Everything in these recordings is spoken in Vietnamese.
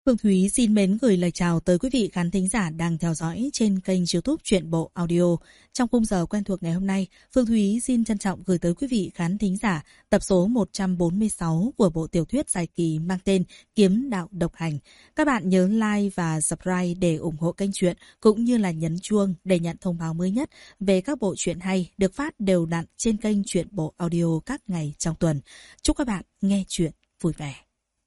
Phương Thúy xin mến gửi lời chào tới quý vị khán thính giả đang theo dõi trên kênh YouTube Truyện Bộ Audio. Trong khung giờ quen thuộc ngày hôm nay, Phương Thúy xin trân trọng gửi tới quý vị khán thính giả tập số 146 của bộ tiểu thuyết dài kỳ mang tên Kiếm Đạo Độc Hành. Các bạn nhớ like và subscribe để ủng hộ kênh truyện, cũng như là nhấn chuông để nhận thông báo mới nhất về các bộ truyện hay được phát đều đặn trên kênh Truyện Bộ Audio các ngày trong tuần. Chúc các bạn nghe truyện vui vẻ.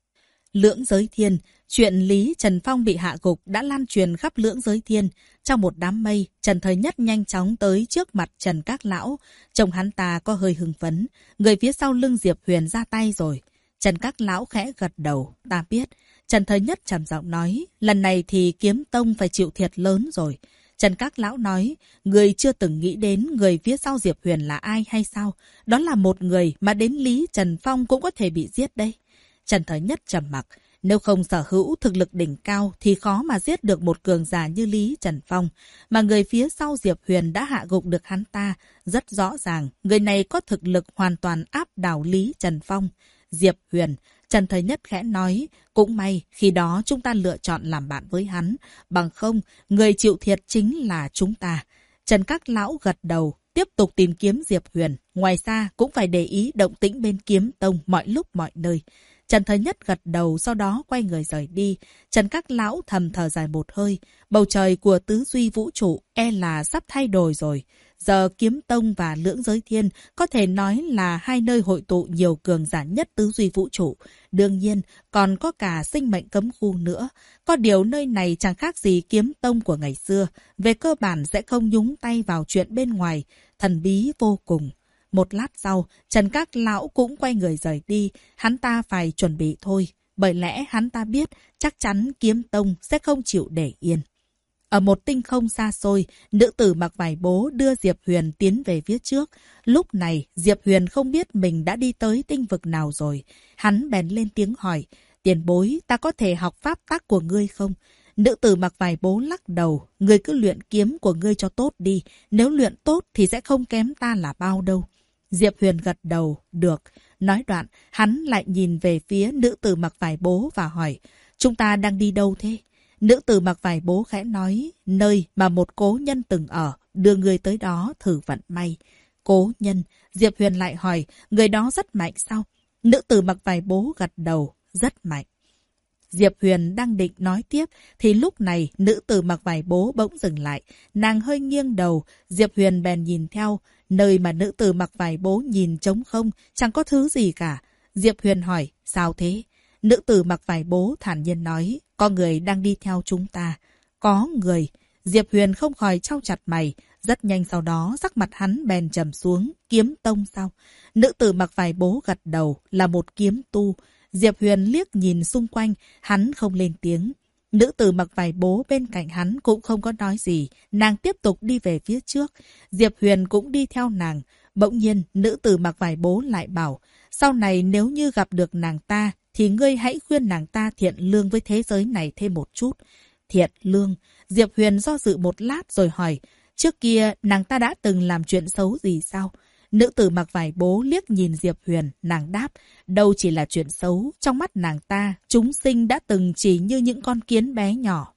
Lưỡng Giới Thiên. Chuyện Lý Trần Phong bị hạ gục đã lan truyền khắp Lưỡng Giới Thiên. Trong một đám mây, Trần Thời Nhất nhanh chóng tới trước mặt Trần Các Lão. Trông hắn ta có hơi hưng phấn. Người phía sau lưng Diệp Huyền ra tay rồi. Trần Các Lão khẽ gật đầu. Ta biết. Trần Thời Nhất trầm giọng nói. Lần này thì Kiếm Tông phải chịu thiệt lớn rồi. Trần Các Lão nói. Người chưa từng nghĩ đến người phía sau Diệp Huyền là ai hay sao? Đó là một người mà đến Lý Trần Phong cũng có thể bị giết đây. Trần Thời Nhất trầm mặc. Nếu không sở hữu thực lực đỉnh cao thì khó mà giết được một cường giả như Lý Trần Phong. Mà người phía sau Diệp Huyền đã hạ gục được hắn ta. Rất rõ ràng, người này có thực lực hoàn toàn áp đảo Lý Trần Phong. Diệp Huyền, Trần Thời Nhất khẽ nói, cũng may khi đó chúng ta lựa chọn làm bạn với hắn. Bằng không, người chịu thiệt chính là chúng ta. Trần Các Lão gật đầu, tiếp tục tìm kiếm Diệp Huyền. Ngoài ra cũng phải để ý động tĩnh bên Kiếm Tông mọi lúc mọi nơi. Trần Thời Nhất gật đầu, sau đó quay người rời đi. Trần Các Lão thầm thở dài một hơi. Bầu trời của tứ duy vũ trụ e là sắp thay đổi rồi. Giờ Kiếm Tông và Lưỡng Giới Thiên có thể nói là hai nơi hội tụ nhiều cường giả nhất tứ duy vũ trụ. Đương nhiên, còn có cả sinh mệnh cấm khu nữa. Có điều nơi này chẳng khác gì Kiếm Tông của ngày xưa. Về cơ bản sẽ không nhúng tay vào chuyện bên ngoài. Thần bí vô cùng. Một lát sau, Trần Các Lão cũng quay người rời đi. Hắn ta phải chuẩn bị thôi. Bởi lẽ hắn ta biết chắc chắn Kiếm Tông sẽ không chịu để yên. Ở một tinh không xa xôi, nữ tử mặc vải bố đưa Diệp Huyền tiến về phía trước. Lúc này, Diệp Huyền không biết mình đã đi tới tinh vực nào rồi. Hắn bèn lên tiếng hỏi, tiền bối, ta có thể học pháp tắc của ngươi không? Nữ tử mặc vải bố lắc đầu, ngươi cứ luyện kiếm của ngươi cho tốt đi. Nếu luyện tốt thì sẽ không kém ta là bao đâu. Diệp Huyền gật đầu, được. Nói đoạn, hắn lại nhìn về phía nữ tử mặc vải bố và hỏi, chúng ta đang đi đâu thế? Nữ tử mặc vải bố khẽ nói, nơi mà một cố nhân từng ở, đưa người tới đó thử vận may. Cố nhân, Diệp Huyền lại hỏi, người đó rất mạnh sao? Nữ tử mặc vải bố gật đầu, rất mạnh. Diệp Huyền đang định nói tiếp, thì lúc này nữ tử mặc vải bố bỗng dừng lại. Nàng hơi nghiêng đầu, Diệp Huyền bèn nhìn theo. Nơi mà nữ tử mặc vải bố nhìn trống không, chẳng có thứ gì cả. Diệp Huyền hỏi, sao thế? Nữ tử mặc vải bố thản nhiên nói, có người đang đi theo chúng ta. Có người. Diệp Huyền không khỏi chau chặt mày. Rất nhanh sau đó, sắc mặt hắn bèn trầm xuống. Kiếm Tông sao? Nữ tử mặc vải bố gật đầu, là một kiếm tu. Diệp Huyền liếc nhìn xung quanh, hắn không lên tiếng. Nữ tử mặc vải bố bên cạnh hắn cũng không có nói gì. Nàng tiếp tục đi về phía trước. Diệp Huyền cũng đi theo nàng. Bỗng nhiên, nữ tử mặc vải bố lại bảo, sau này nếu như gặp được nàng ta, thì ngươi hãy khuyên nàng ta thiện lương với thế giới này thêm một chút. Thiện lương? Diệp Huyền do dự một lát rồi hỏi, trước kia nàng ta đã từng làm chuyện xấu gì sao? Nữ tử mặc vải bố liếc nhìn Diệp Huyền, nàng đáp, đâu chỉ là chuyện xấu, trong mắt nàng ta, chúng sinh đã từng chỉ như những con kiến bé nhỏ.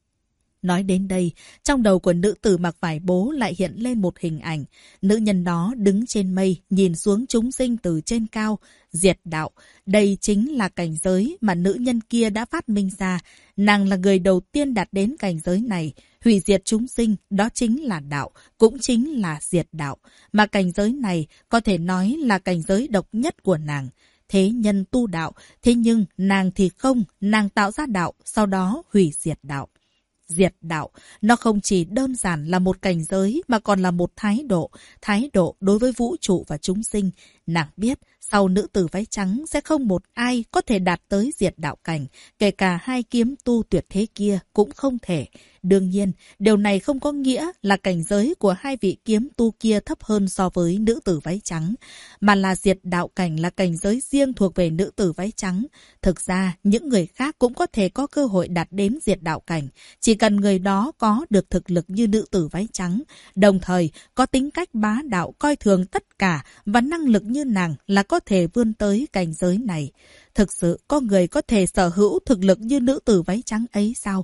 Nói đến đây, trong đầu của nữ tử mặc vải bố lại hiện lên một hình ảnh. Nữ nhân đó đứng trên mây, nhìn xuống chúng sinh từ trên cao. Diệt đạo, đây chính là cảnh giới mà nữ nhân kia đã phát minh ra. Nàng là người đầu tiên đạt đến cảnh giới này. Hủy diệt chúng sinh, đó chính là đạo, cũng chính là diệt đạo. Mà cảnh giới này có thể nói là cảnh giới độc nhất của nàng. Thế nhân tu đạo, thế nhưng nàng thì không, nàng tạo ra đạo, sau đó hủy diệt đạo. Diệt đạo, nó không chỉ đơn giản là một cảnh giới mà còn là một thái độ đối với vũ trụ và chúng sinh. Nàng biết, sau nữ tử váy trắng sẽ không một ai có thể đạt tới diệt đạo cảnh, kể cả hai kiếm tu tuyệt thế kia cũng không thể. Đương nhiên, điều này không có nghĩa là cảnh giới của hai vị kiếm tu kia thấp hơn so với nữ tử váy trắng, mà là diệt đạo cảnh là cảnh giới riêng thuộc về nữ tử váy trắng. Thực ra, những người khác cũng có thể có cơ hội đạt đến diệt đạo cảnh, chỉ cần người đó có được thực lực như nữ tử váy trắng, đồng thời có tính cách bá đạo coi thường tất cả và năng lực như như nàng là có thể vươn tới cảnh giới này. Thực sự có người có thể sở hữu thực lực như nữ tử váy trắng ấy sao?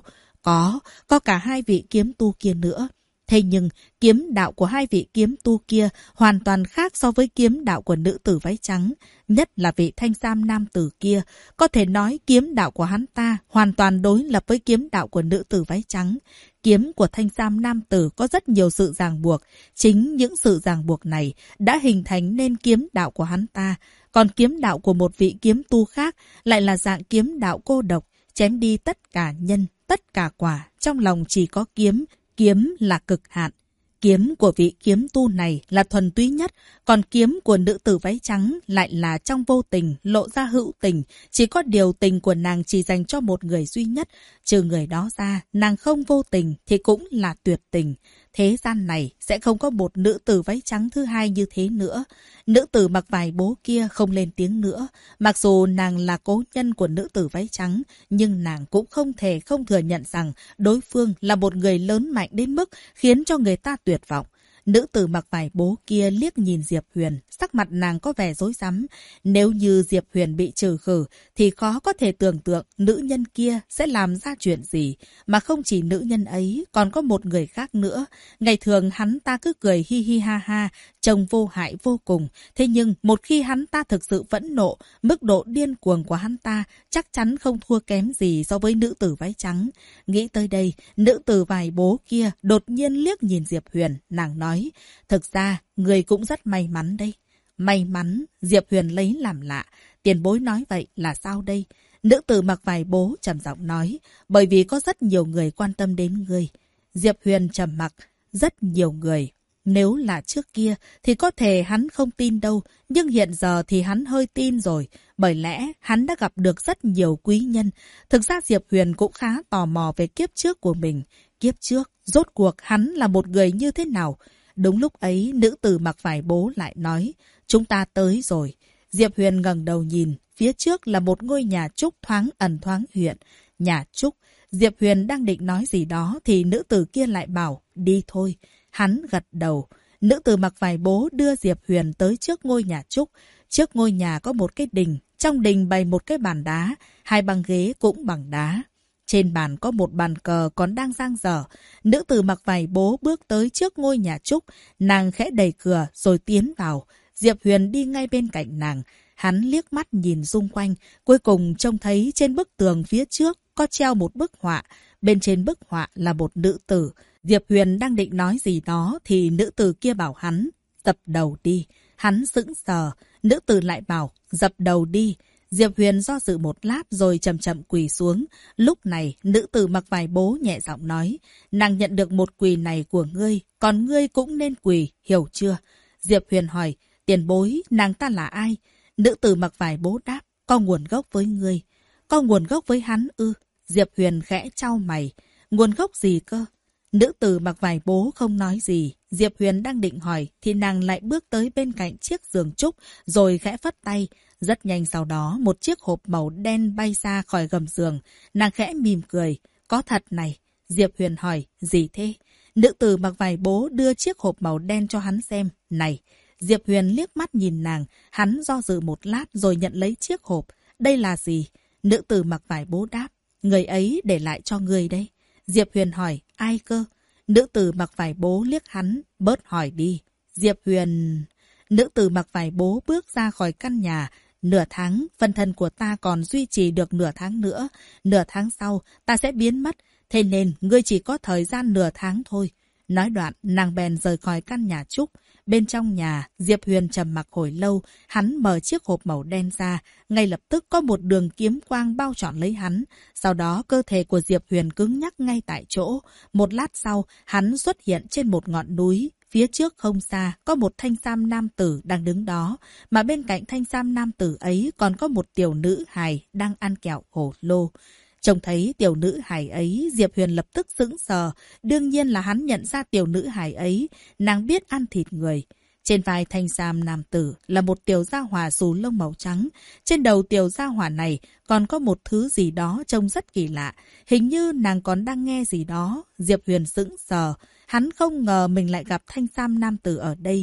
Có cả hai vị kiếm tu kia nữa. Thế nhưng, kiếm đạo của hai vị kiếm tu kia hoàn toàn khác so với kiếm đạo của nữ tử váy trắng. Nhất là vị thanh sam nam tử kia. Có thể nói kiếm đạo của hắn ta hoàn toàn đối lập với kiếm đạo của nữ tử váy trắng. Kiếm của thanh sam nam tử có rất nhiều sự ràng buộc. Chính những sự ràng buộc này đã hình thành nên kiếm đạo của hắn ta. Còn kiếm đạo của một vị kiếm tu khác lại là dạng kiếm đạo cô độc, chém đi tất cả nhân, tất cả quả, trong lòng chỉ có kiếm. Kiếm là cực hạn. Kiếm của vị kiếm tu này là thuần túy nhất, còn kiếm của nữ tử váy trắng lại là trong vô tình, lộ ra hữu tình. Chỉ có điều tình của nàng chỉ dành cho một người duy nhất. Trừ người đó ra, nàng không vô tình thì cũng là tuyệt tình. Thế gian này sẽ không có một nữ tử váy trắng thứ hai như thế nữa. Nữ tử mặc vải bố kia không lên tiếng nữa. Mặc dù nàng là cố nhân của nữ tử váy trắng, nhưng nàng cũng không thể không thừa nhận rằng đối phương là một người lớn mạnh đến mức khiến cho người ta tuyệt vọng. Nữ tử mặc vải bố kia liếc nhìn Diệp Huyền, sắc mặt nàng có vẻ rối rắm. Nếu như Diệp Huyền bị trừ khử, thì khó có thể tưởng tượng nữ nhân kia sẽ làm ra chuyện gì. Mà không chỉ nữ nhân ấy, còn có một người khác nữa. Ngày thường hắn ta cứ cười hi hi ha ha, trông vô hại vô cùng. Thế nhưng một khi hắn ta thực sự phẫn nộ, mức độ điên cuồng của hắn ta chắc chắn không thua kém gì so với nữ tử váy trắng. Nghĩ tới đây, nữ tử vải bố kia đột nhiên liếc nhìn Diệp Huyền, nàng nói: thực ra, người cũng rất may mắn đây. May mắn, Diệp Huyền lấy làm lạ. Tiền bối nói vậy là sao đây? Nữ tử mặc vải bố trầm giọng nói: bởi vì có rất nhiều người quan tâm đến ngươi. Diệp Huyền trầm mặc: rất nhiều người. Nếu là trước kia thì có thể hắn không tin đâu, nhưng hiện giờ thì hắn hơi tin rồi. Bởi lẽ hắn đã gặp được rất nhiều quý nhân. Thực ra Diệp Huyền cũng khá tò mò về kiếp trước của mình. Kiếp trước, rốt cuộc hắn là một người như thế nào? Đúng lúc ấy, nữ tử mặc vải bố lại nói: chúng ta tới rồi. Diệp Huyền ngẩng đầu nhìn, phía trước là một ngôi nhà trúc thoáng ẩn thoáng hiện. Nhà trúc. Diệp Huyền đang định nói gì đó thì nữ tử kia lại bảo: đi thôi. Hắn gật đầu. Nữ tử mặc vải bố đưa Diệp Huyền tới trước ngôi nhà trúc. Trước ngôi nhà có một cái đình. Trong đình bày một cái bàn đá. Hai băng ghế cũng bằng đá. Trên bàn có một bàn cờ còn đang dang dở. Nữ tử mặc vải bố bước tới trước ngôi nhà trúc. Nàng khẽ đẩy cửa rồi tiến vào. Diệp Huyền đi ngay bên cạnh nàng. Hắn liếc mắt nhìn xung quanh. Cuối cùng trông thấy trên bức tường phía trước có treo một bức họa. Bên trên bức họa là một nữ tử. Diệp Huyền đang định nói gì đó thì nữ tử kia bảo hắn: dập đầu đi. Hắn sững sờ. Nữ tử lại bảo: dập đầu đi. Diệp Huyền do dự một lát rồi chậm chậm quỳ xuống. Lúc này, nữ tử mặc vải bố nhẹ giọng nói: nàng nhận được một quỳ này của ngươi, còn ngươi cũng nên quỳ, hiểu chưa? Diệp Huyền hỏi: tiền bối, nàng ta là ai? Nữ tử mặc vải bố đáp: có nguồn gốc với ngươi. Có nguồn gốc với hắn ư? Diệp Huyền khẽ chau mày. Nguồn gốc gì cơ? Nữ tử mặc vải bố không nói gì. Diệp Huyền đang định hỏi thì nàng lại bước tới bên cạnh chiếc giường trúc rồi khẽ phất tay. Rất nhanh sau đó một chiếc hộp màu đen bay ra khỏi gầm giường. Nàng khẽ mỉm cười: có thật này. Diệp Huyền hỏi: gì thế? Nữ tử mặc vải bố đưa chiếc hộp màu đen cho hắn xem. Này. Diệp Huyền liếc mắt nhìn nàng. Hắn do dự một lát rồi nhận lấy chiếc hộp. Đây là gì? Nữ tử mặc vải bố đáp: người ấy để lại cho người đấy. Diệp Huyền hỏi: ai cơ? Nữ tử mặc vải bố liếc hắn: bớt hỏi đi. Diệp Huyền... Nữ tử mặc vải bố bước ra khỏi căn nhà. Nửa tháng, phân thân của ta còn duy trì được nửa tháng nữa. Nửa tháng sau, ta sẽ biến mất. Thế nên, ngươi chỉ có thời gian nửa tháng thôi. Nói đoạn, nàng bèn rời khỏi căn nhà trúc. Bên trong nhà, Diệp Huyền trầm mặc hồi lâu. Hắn mở chiếc hộp màu đen ra. Ngay lập tức có một đường kiếm quang bao trọn lấy hắn. Sau đó, cơ thể của Diệp Huyền cứng nhắc ngay tại chỗ. Một lát sau, hắn xuất hiện trên một ngọn núi. Phía trước không xa, có một thanh sam nam tử đang đứng đó. Mà bên cạnh thanh sam nam tử ấy còn có một tiểu nữ hài đang ăn kẹo hổ lô. Trông thấy tiểu nữ hài ấy, Diệp Huyền lập tức sững sờ. Đương nhiên là hắn nhận ra tiểu nữ hài ấy. Nàng biết ăn thịt người. Trên vai thanh sam nam tử là một tiểu gia hỏa xù lông màu trắng. Trên đầu tiểu gia hỏa này còn có một thứ gì đó trông rất kỳ lạ. Hình như nàng còn đang nghe gì đó. Diệp Huyền sững sờ. Hắn không ngờ mình lại gặp thanh sam nam tử ở đây.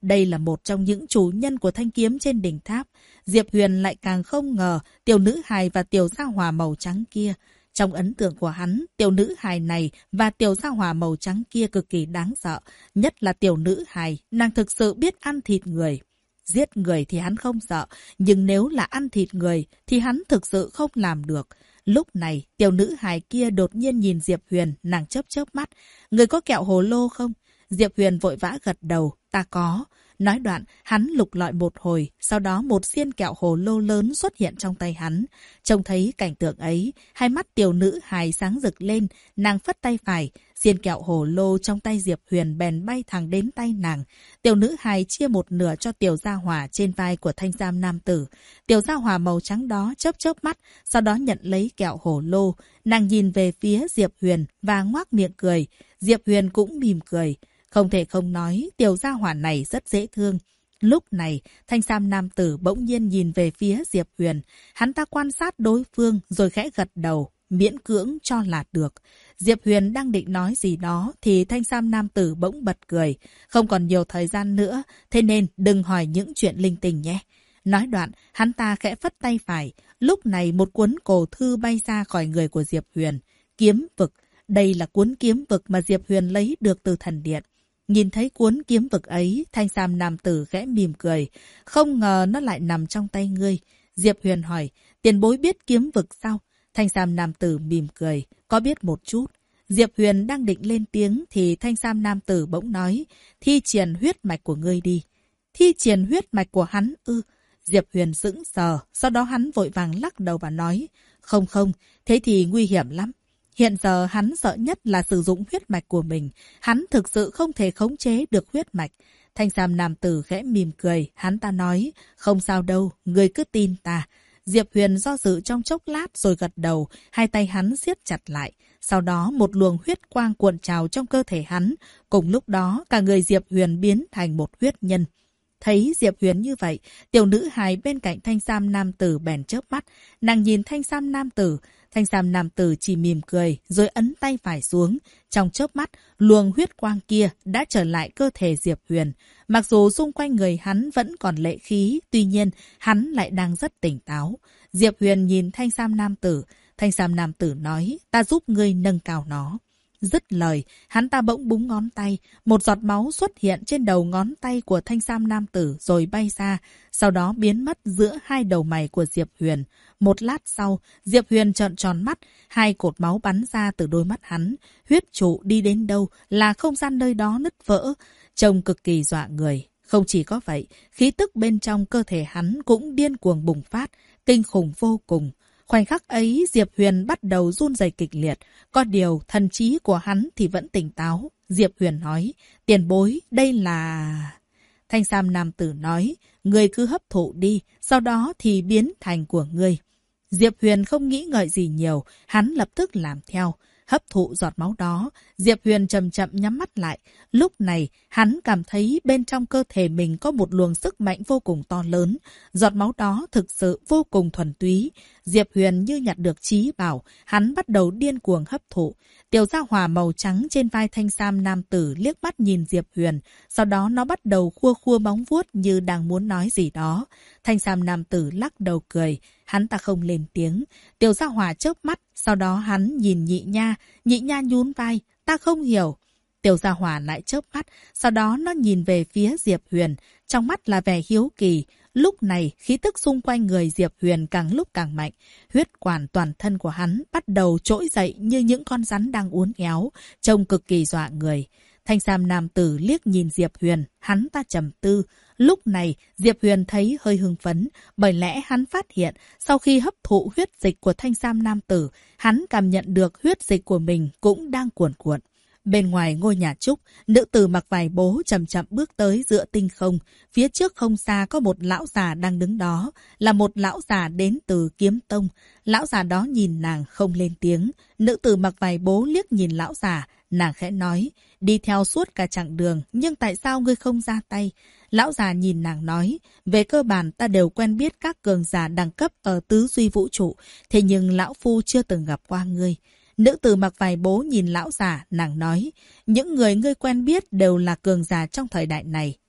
đây là một trong những chủ nhân của thanh kiếm trên đỉnh tháp. Diệp Huyền lại càng không ngờ tiểu nữ hài và tiểu gia hỏa màu trắng kia. Trong ấn tượng của hắn, tiểu nữ hài này và tiểu gia hỏa màu trắng kia cực kỳ đáng sợ. Nhất là tiểu nữ hài, nàng thực sự biết ăn thịt người. Giết người thì hắn không sợ, nhưng nếu là ăn thịt người thì hắn thực sự không làm được. Lúc này, tiểu nữ hài kia đột nhiên nhìn Diệp Huyền, nàng chớp chớp mắt. Người có kẹo hồ lô không? Diệp Huyền vội vã gật đầu, ta có. Nói đoạn, hắn lục lọi một hồi, sau đó một xiên kẹo hồ lô lớn xuất hiện trong tay hắn. Trông thấy cảnh tượng ấy, hai mắt tiểu nữ hài sáng rực lên, nàng phất tay phải, xiên kẹo hồ lô trong tay Diệp Huyền bèn bay thẳng đến tay nàng. Tiểu nữ hài chia một nửa cho tiểu gia hỏa trên vai của thanh sam nam tử. Tiểu gia hỏa màu trắng đó chớp chớp mắt, sau đó nhận lấy kẹo hồ lô. Nàng nhìn về phía Diệp Huyền và ngoác miệng cười. Diệp Huyền cũng mỉm cười. Không thể không nói, tiểu gia hỏa này rất dễ thương. Lúc này, thanh sam nam tử bỗng nhiên nhìn về phía Diệp Huyền. Hắn ta quan sát đối phương rồi khẽ gật đầu, miễn cưỡng cho là được. Diệp Huyền đang định nói gì đó thì thanh sam nam tử bỗng bật cười. Không còn nhiều thời gian nữa, thế nên đừng hỏi những chuyện linh tinh nhé. Nói đoạn, hắn ta khẽ phất tay phải. Lúc này một cuốn cổ thư bay ra khỏi người của Diệp Huyền. Kiếm vực. Đây là cuốn kiếm vực mà Diệp Huyền lấy được từ thần điện. Nhìn thấy cuốn kiếm vực ấy, thanh sam nam tử khẽ mỉm cười. Không ngờ nó lại nằm trong tay ngươi. Diệp Huyền hỏi, tiền bối biết kiếm vực sao? Thanh sam nam tử mỉm cười, có biết một chút. Diệp Huyền đang định lên tiếng thì thanh sam nam tử bỗng nói, thi triển huyết mạch của ngươi đi. Thi triển huyết mạch của hắn ư? Diệp Huyền sững sờ, sau đó hắn vội vàng lắc đầu và nói, không, thế thì nguy hiểm lắm. Hiện giờ hắn sợ nhất là sử dụng huyết mạch của mình. Hắn thực sự không thể khống chế được huyết mạch. Thanh sam nam tử khẽ mỉm cười. Hắn ta nói, không sao đâu, ngươi cứ tin ta. Diệp Huyền do dự trong chốc lát rồi gật đầu. Hai tay hắn siết chặt lại. Sau đó một luồng huyết quang cuộn trào trong cơ thể hắn. Cùng lúc đó cả người Diệp Huyền biến thành một huyết nhân. Thấy Diệp Huyền như vậy, tiểu nữ hài bên cạnh thanh sam nam tử bèn chớp mắt. Nàng nhìn thanh sam nam tử. Thanh sam nam tử chỉ mỉm cười rồi ấn tay phải xuống. Trong chớp mắt, luồng huyết quang kia đã trở lại cơ thể Diệp Huyền. Mặc dù xung quanh người hắn vẫn còn lệ khí, tuy nhiên hắn lại đang rất tỉnh táo. Diệp Huyền nhìn thanh sam nam tử. Thanh sam nam tử nói, ta giúp ngươi nâng cao nó. Dứt lời, hắn ta bỗng búng ngón tay, một giọt máu xuất hiện trên đầu ngón tay của thanh sam nam tử rồi bay ra, sau đó biến mất giữa hai đầu mày của Diệp Huyền. Một lát sau, Diệp Huyền trợn tròn mắt, hai cột máu bắn ra từ đôi mắt hắn, huyết trụ đi đến đâu là không gian nơi đó nứt vỡ, trông cực kỳ dọa người. Không chỉ có vậy, khí tức bên trong cơ thể hắn cũng điên cuồng bùng phát, kinh khủng vô cùng. Khoảnh khắc ấy, Diệp Huyền bắt đầu run rẩy kịch liệt. Có điều, thần trí của hắn thì vẫn tỉnh táo. Diệp Huyền nói, tiền bối, đây là... Thanh sam nam tử nói, ngươi cứ hấp thụ đi, sau đó thì biến thành của ngươi. Diệp Huyền không nghĩ ngợi gì nhiều, hắn lập tức làm theo. Hấp thụ giọt máu đó, Diệp Huyền chậm chậm nhắm mắt lại. Lúc này, hắn cảm thấy bên trong cơ thể mình có một luồng sức mạnh vô cùng to lớn. Giọt máu đó thực sự vô cùng thuần túy. Diệp Huyền như nhặt được trí bảo, hắn bắt đầu điên cuồng hấp thụ. Tiểu gia hỏa màu trắng trên vai thanh sam nam tử liếc mắt nhìn Diệp Huyền, sau đó nó bắt đầu khua khua móng vuốt như đang muốn nói gì đó. Thanh sam nam tử lắc đầu cười, hắn ta không lên tiếng. Tiểu gia hỏa chớp mắt, sau đó hắn nhìn nhị nha nhún vai, ta không hiểu. Tiểu gia hỏa lại chớp mắt, sau đó nó nhìn về phía Diệp Huyền, trong mắt là vẻ hiếu kỳ. Lúc này, khí tức xung quanh người Diệp Huyền càng lúc càng mạnh. Huyết quản toàn thân của hắn bắt đầu trỗi dậy như những con rắn đang uốn éo, trông cực kỳ dọa người. Thanh sam nam tử liếc nhìn Diệp Huyền, hắn ta trầm tư. Lúc này, Diệp Huyền thấy hơi hưng phấn, bởi lẽ hắn phát hiện, sau khi hấp thụ huyết dịch của thanh sam nam tử, hắn cảm nhận được huyết dịch của mình cũng đang cuồn cuộn. Bên ngoài ngôi nhà trúc, nữ tử mặc vải bố chậm chậm bước tới giữa tinh không. Phía trước không xa có một lão già đang đứng đó, là một lão già đến từ Kiếm Tông. Lão già đó nhìn nàng không lên tiếng. Nữ tử mặc vải bố liếc nhìn lão già, nàng khẽ nói, đi theo suốt cả chặng đường, nhưng tại sao ngươi không ra tay? Lão già nhìn nàng nói, về cơ bản ta đều quen biết các cường giả đẳng cấp ở tứ duy vũ trụ, thế nhưng lão phu chưa từng gặp qua ngươi. Nữ tử mặc vải bố nhìn lão già, nàng nói, những người ngươi quen biết đều là cường giả trong thời đại này.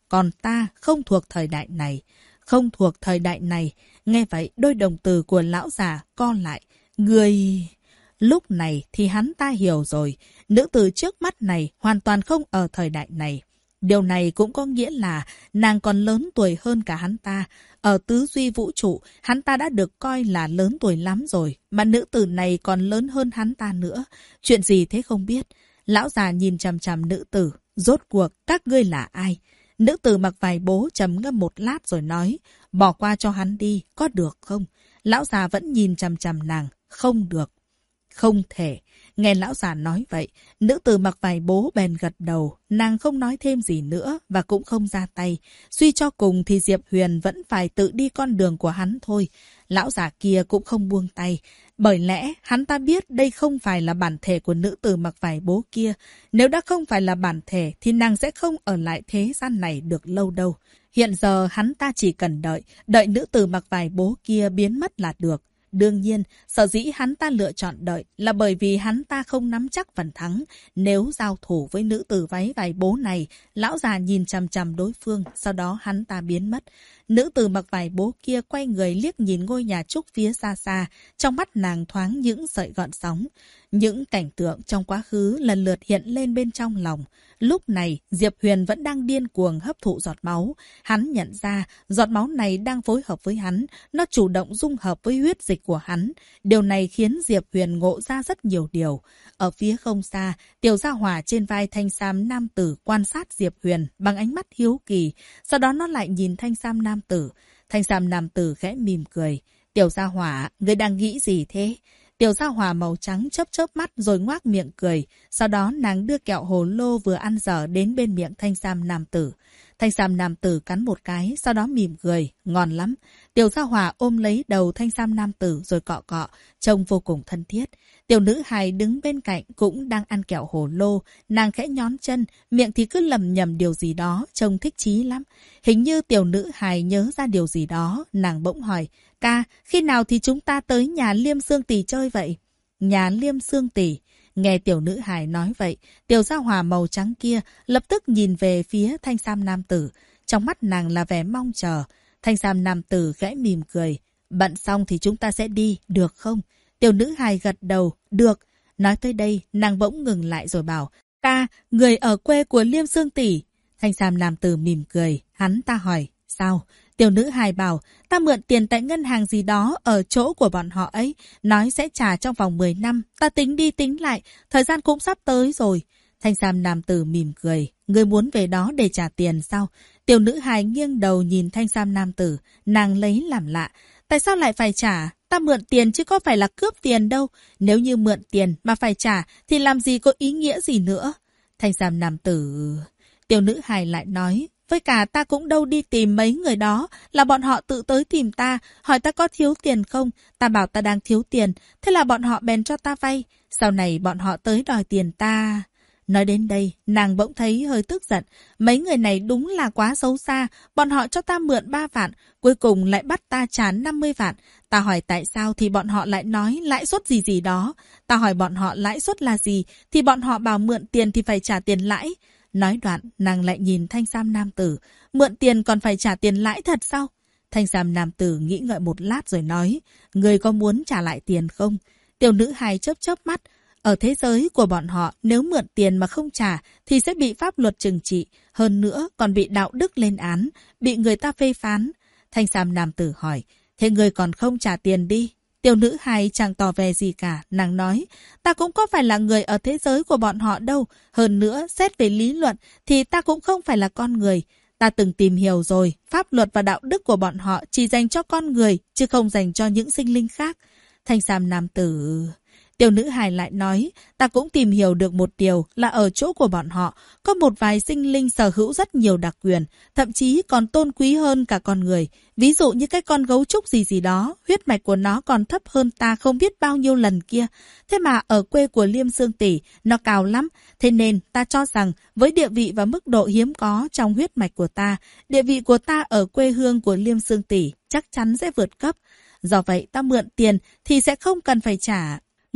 còn ta không thuộc thời đại này. Không thuộc thời đại này. Nghe vậy, đôi đồng tử của lão già co lại. Người... Lúc này thì hắn ta hiểu rồi, nữ tử trước mắt này hoàn toàn không ở thời đại này. Điều này cũng có nghĩa là nàng còn lớn tuổi hơn cả hắn ta. Ở tứ duy vũ trụ, hắn ta đã được coi là lớn tuổi lắm rồi, mà nữ tử này còn lớn hơn hắn ta nữa. Chuyện gì thế không biết. Lão già nhìn chằm chằm nữ tử. Rốt cuộc, các ngươi là ai? Nữ tử mặc vải bố trầm ngâm một lát rồi nói, bỏ qua cho hắn đi, có được không? Lão già vẫn nhìn chằm chằm nàng. Không được. Không thể. Nghe lão già nói vậy, nữ tử mặc vải bố bèn gật đầu, nàng không nói thêm gì nữa và cũng không ra tay. Suy cho cùng thì Diệp Huyền vẫn phải tự đi con đường của hắn thôi. Lão già kia cũng không buông tay, bởi lẽ hắn ta biết đây không phải là bản thể của nữ tử mặc vải bố kia. Nếu đã không phải là bản thể thì nàng sẽ không ở lại thế gian này được lâu đâu. Hiện giờ hắn ta chỉ cần đợi nữ tử mặc vải bố kia biến mất là được. Đương nhiên, sở dĩ hắn ta lựa chọn đợi là bởi vì hắn ta không nắm chắc phần thắng. Nếu giao thủ với nữ tử váy vải bố này, lão già nhìn chằm chằm đối phương, sau đó hắn ta biến mất. Nữ tử mặc vải bố kia quay người liếc nhìn ngôi nhà trúc phía xa xa, trong mắt nàng thoáng những sợi gợn sóng. Những cảnh tượng trong quá khứ lần lượt hiện lên bên trong lòng. Lúc này, Diệp Huyền vẫn đang điên cuồng hấp thụ giọt máu. Hắn nhận ra, giọt máu này đang phối hợp với hắn, nó chủ động dung hợp với huyết dịch của hắn. Điều này khiến Diệp Huyền ngộ ra rất nhiều điều. Ở phía không xa, Tiểu Gia Hỏa trên vai thanh sam nam tử quan sát Diệp Huyền bằng ánh mắt hiếu kỳ. Sau đó nó lại nhìn thanh sam nam tử. Thanh sam nam tử khẽ mỉm cười. Tiểu Gia Hỏa, ngươi đang nghĩ gì thế? Tiểu Gia Hỏa màu trắng chớp chớp mắt rồi ngoác miệng cười. Sau đó nàng đưa kẹo hồ lô vừa ăn dở đến bên miệng thanh sam nam tử. Thanh sam nam tử cắn một cái, sau đó mỉm cười. Ngon lắm. Tiểu Gia Hỏa ôm lấy đầu thanh sam nam tử rồi cọ cọ, trông vô cùng thân thiết. Tiểu nữ hài đứng bên cạnh cũng đang ăn kẹo hồ lô. Nàng khẽ nhón chân, miệng thì cứ lầm nhầm điều gì đó, trông thích chí lắm. Hình như tiểu nữ hài nhớ ra điều gì đó, nàng bỗng hỏi. Ca, khi nào thì chúng ta tới nhà Liêm Xương Tỷ chơi vậy? Nhà Liêm Xương Tỷ. Nghe tiểu nữ hài nói vậy, Tiểu Gia Hỏa màu trắng kia lập tức nhìn về phía thanh sam nam tử. Trong mắt nàng là vẻ mong chờ. Thanh sam nam tử khẽ mỉm cười. Bận xong thì chúng ta sẽ đi, được không? Tiểu nữ hài gật đầu, được. Nói tới đây, nàng bỗng ngừng lại rồi bảo. Ca, người ở quê của Liêm Xương Tỷ. Thanh sam nam tử mỉm cười, hắn ta hỏi. Sao? Tiểu nữ hài bảo, ta mượn tiền tại ngân hàng gì đó ở chỗ của bọn họ ấy, nói sẽ trả trong vòng 10 năm, ta tính đi tính lại, thời gian cũng sắp tới rồi. Thanh sam nam tử mỉm cười, ngươi muốn về đó để trả tiền sao? Tiểu nữ hài nghiêng đầu nhìn thanh sam nam tử, nàng lấy làm lạ. Tại sao lại phải trả? Ta mượn tiền chứ có phải là cướp tiền đâu. Nếu như mượn tiền mà phải trả thì làm gì có ý nghĩa gì nữa? Thanh sam nam tử... Tiểu nữ hài lại nói, với cả ta cũng đâu đi tìm mấy người đó, là bọn họ tự tới tìm ta, hỏi ta có thiếu tiền không, ta bảo ta đang thiếu tiền, thế là bọn họ bèn cho ta vay, sau này bọn họ tới đòi tiền ta. Nói đến đây, nàng bỗng thấy hơi tức giận, mấy người này đúng là quá xấu xa, bọn họ cho ta mượn 3 vạn, cuối cùng lại bắt ta trả 50 vạn. Ta hỏi tại sao thì bọn họ lại nói lãi suất gì gì đó, ta hỏi bọn họ lãi suất là gì, thì bọn họ bảo mượn tiền thì phải trả tiền lãi. Nói đoạn, nàng lại nhìn thanh sam nam tử. Mượn tiền còn phải trả tiền lãi thật sao? Thanh sam nam tử nghĩ ngợi một lát rồi nói. Người có muốn trả lại tiền không? Tiểu nữ hài chớp chớp mắt. Ở thế giới của bọn họ, nếu mượn tiền mà không trả thì sẽ bị pháp luật trừng trị. Hơn nữa còn bị đạo đức lên án, bị người ta phê phán. Thanh sam nam tử hỏi. Thế người còn không trả tiền đi? Tiểu nữ hài chẳng tỏ vẻ gì cả, nàng nói, ta cũng có phải là người ở thế giới của bọn họ đâu. Hơn nữa, xét về lý luận thì ta cũng không phải là con người. Ta từng tìm hiểu rồi, pháp luật và đạo đức của bọn họ chỉ dành cho con người, chứ không dành cho những sinh linh khác. Thanh sam nam tử... Tiểu nữ hài lại nói, ta cũng tìm hiểu được một điều là ở chỗ của bọn họ, có một vài sinh linh sở hữu rất nhiều đặc quyền, thậm chí còn tôn quý hơn cả con người. Ví dụ như cái con gấu trúc gì gì đó, huyết mạch của nó còn thấp hơn ta không biết bao nhiêu lần kia. Thế mà ở quê của Liêm Xương Tỷ, nó cao lắm. Thế nên ta cho rằng với địa vị và mức độ hiếm có trong huyết mạch của ta, địa vị của ta ở quê hương của Liêm Xương Tỷ chắc chắn sẽ vượt cấp. Do vậy ta mượn tiền thì sẽ không cần phải trả.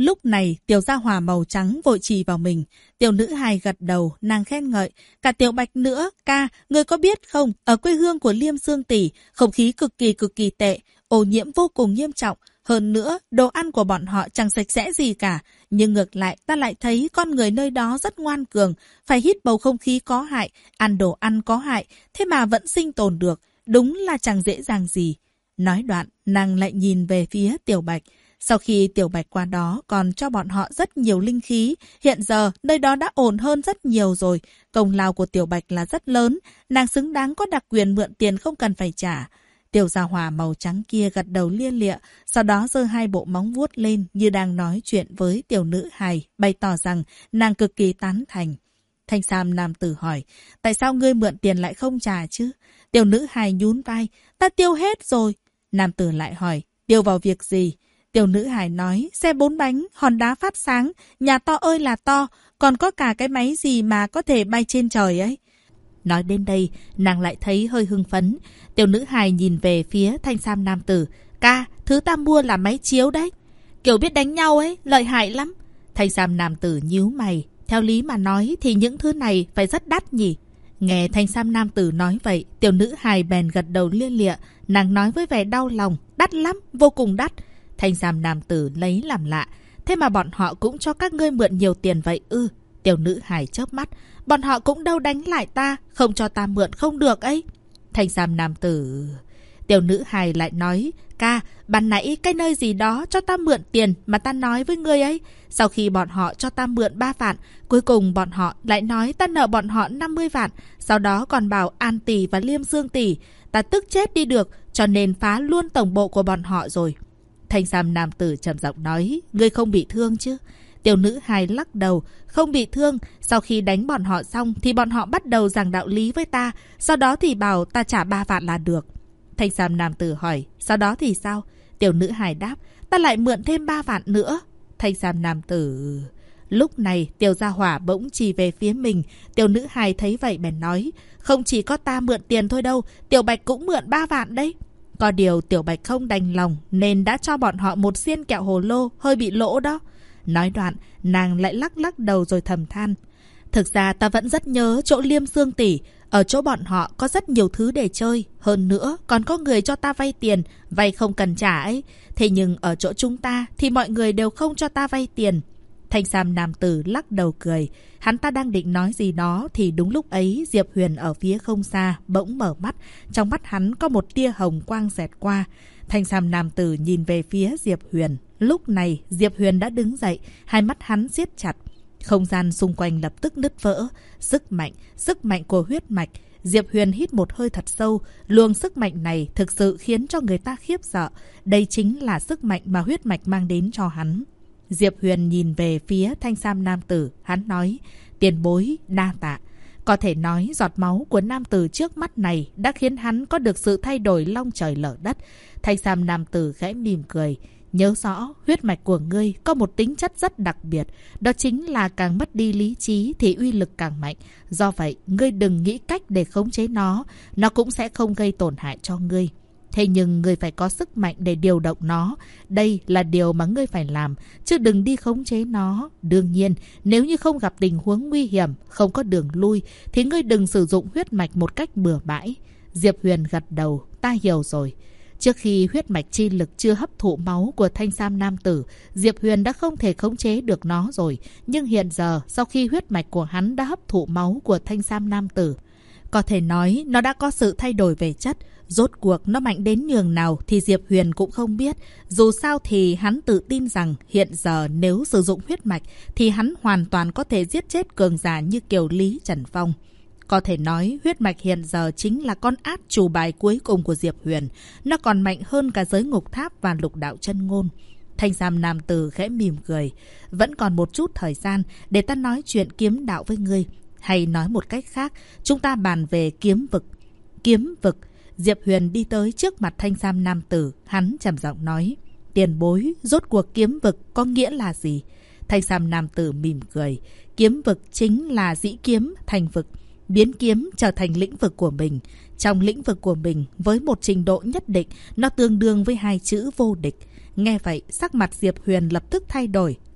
Lúc này tiểu gia hỏa màu trắng vội chỉ vào mình. Tiểu nữ hài gật đầu, nàng khen ngợi. Cả Tiểu Bạch nữa, ca, người có biết không, ở quê hương của Liêm Dương tỷ, không khí cực kỳ tệ, ô nhiễm vô cùng nghiêm trọng. Hơn nữa, đồ ăn của bọn họ chẳng sạch sẽ gì cả. Nhưng ngược lại, ta lại thấy con người nơi đó rất ngoan cường, phải hít bầu không khí có hại, ăn đồ ăn có hại, thế mà vẫn sinh tồn được. Đúng là chẳng dễ dàng gì. Nói đoạn, nàng lại nhìn về phía Tiểu Bạch. Sau khi Tiểu Bạch qua đó còn cho bọn họ rất nhiều linh khí, hiện giờ nơi đó đã ổn hơn rất nhiều rồi. Công lao của Tiểu Bạch là rất lớn, nàng xứng đáng có đặc quyền mượn tiền không cần phải trả. Tiểu gia hỏa màu trắng kia gật đầu lia lịa, sau đó giơ hai bộ móng vuốt lên như đang nói chuyện với tiểu nữ hài, bày tỏ rằng nàng cực kỳ tán thành. Thanh sam nam tử hỏi, tại sao ngươi mượn tiền lại không trả chứ? Tiểu nữ hài nhún vai, ta tiêu hết rồi. Nam tử lại hỏi, tiêu vào việc gì? Tiểu nữ hài nói, xe 4 bánh, hòn đá phát sáng, nhà to ơi là to, còn có cả cái máy gì mà có thể bay trên trời ấy. Nói đến đây, nàng lại thấy hơi hưng phấn. Tiểu nữ hài nhìn về phía thanh sam nam tử. Ca, thứ ta mua là máy chiếu đấy. Kiểu biết đánh nhau ấy, lợi hại lắm. Thanh sam nam tử nhíu mày. Theo lý mà nói thì những thứ này phải rất đắt nhỉ. Nghe thanh sam nam tử nói vậy, tiểu nữ hài bèn gật đầu lia lịa. Nàng nói với vẻ đau lòng. Đắt lắm, vô cùng đắt. Thanh sam nam tử lấy làm lạ. Thế mà bọn họ cũng cho các ngươi mượn nhiều tiền vậy ư? Tiểu nữ hài chớp mắt. Bọn họ cũng đâu đánh lại ta, không cho ta mượn không được ấy. Thanh sam nam tử... Tiểu nữ hài lại nói, ca, ban nãy cái nơi gì đó cho ta mượn tiền mà ta nói với ngươi ấy. Sau khi bọn họ cho ta mượn 3 vạn, cuối cùng bọn họ lại nói ta nợ bọn họ 50 vạn. Sau đó còn bảo An tỷ và Liêm Dương tỷ. Ta tức chết đi được, cho nên phá luôn tổng bộ của bọn họ rồi. Thanh sam nam tử trầm giọng nói, ngươi không bị thương chứ? Tiểu nữ hài lắc đầu, không bị thương. Sau khi đánh bọn họ xong thì bọn họ bắt đầu giảng đạo lý với ta. Sau đó thì bảo ta trả 3 vạn là được. Thanh sam nam tử hỏi, sau đó thì sao? Tiểu nữ hài đáp, ta lại mượn thêm 3 vạn nữa. Thanh sam nam tử... Lúc này tiểu gia hỏa bỗng chỉ về phía mình. Tiểu nữ hài thấy vậy bèn nói, không chỉ có ta mượn tiền thôi đâu, Tiểu Bạch cũng mượn 3 vạn đấy. Có điều Tiểu Bạch không đành lòng nên đã cho bọn họ một xiên kẹo hồ lô, hơi bị lỗ đó. Nói đoạn, nàng lại lắc đầu rồi thầm than. Thực ra ta vẫn rất nhớ chỗ Liêm Dương tỷ. Ở chỗ bọn họ có rất nhiều thứ để chơi. Hơn nữa, còn có người cho ta vay tiền, vay không cần trả ấy. Thế nhưng ở chỗ chúng ta thì mọi người đều không cho ta vay tiền. Thanh sam nam tử lắc đầu cười. Hắn ta đang định nói gì đó thì đúng lúc ấy Diệp Huyền ở phía không xa bỗng mở mắt. Trong mắt hắn có một tia hồng quang xẹt qua. Thanh sam nam tử nhìn về phía Diệp Huyền. Lúc này Diệp Huyền đã đứng dậy, hai mắt hắn siết chặt. Không gian xung quanh lập tức nứt vỡ. Sức mạnh của huyết mạch. Diệp Huyền hít một hơi thật sâu. Luồng sức mạnh này thực sự khiến cho người ta khiếp sợ. Đây chính là sức mạnh mà huyết mạch mang đến cho hắn. Diệp Huyền nhìn về phía thanh sam nam tử. Hắn nói, tiền bối đa tạ. Có thể nói giọt máu của nam tử trước mắt này đã khiến hắn có được sự thay đổi long trời lở đất. Thanh sam nam tử khẽ mỉm cười. Nhớ rõ, huyết mạch của ngươi có một tính chất rất đặc biệt. Đó chính là càng mất đi lý trí thì uy lực càng mạnh. Do vậy, ngươi đừng nghĩ cách để khống chế nó. Nó cũng sẽ không gây tổn hại cho ngươi. Thế nhưng ngươi phải có sức mạnh để điều động nó. Đây là điều mà ngươi phải làm, chứ đừng đi khống chế nó. Đương nhiên, nếu như không gặp tình huống nguy hiểm, không có đường lui, thì ngươi đừng sử dụng huyết mạch một cách bừa bãi. Diệp Huyền gật đầu, ta hiểu rồi. Trước khi huyết mạch chi lực chưa hấp thụ máu của thanh sam nam tử, Diệp Huyền đã không thể khống chế được nó rồi. Nhưng hiện giờ, sau khi huyết mạch của hắn đã hấp thụ máu của thanh sam nam tử, có thể nói nó đã có sự thay đổi về chất. Rốt cuộc nó mạnh đến nhường nào thì Diệp Huyền cũng không biết. Dù sao thì hắn tự tin rằng hiện giờ nếu sử dụng huyết mạch thì hắn hoàn toàn có thể giết chết cường giả như Kiều Lý Trần Phong. Có thể nói huyết mạch hiện giờ chính là con át chủ bài cuối cùng của Diệp Huyền. Nó còn mạnh hơn cả giới ngục tháp và lục đạo chân ngôn. Thanh sam nam tử khẽ mỉm cười. Vẫn còn một chút thời gian để ta nói chuyện kiếm đạo với ngươi. Hay nói một cách khác, chúng ta bàn về kiếm vực. Kiếm vực. Diệp Huyền đi tới trước mặt thanh sam nam tử. Hắn trầm giọng nói, tiền bối, rốt cuộc kiếm vực có nghĩa là gì? Thanh sam nam tử mỉm cười. Kiếm vực chính là dĩ kiếm thành vực, biến kiếm trở thành lĩnh vực của mình. Trong lĩnh vực của mình, với một trình độ nhất định, nó tương đương với hai chữ vô địch. Nghe vậy, sắc mặt Diệp Huyền lập tức thay đổi.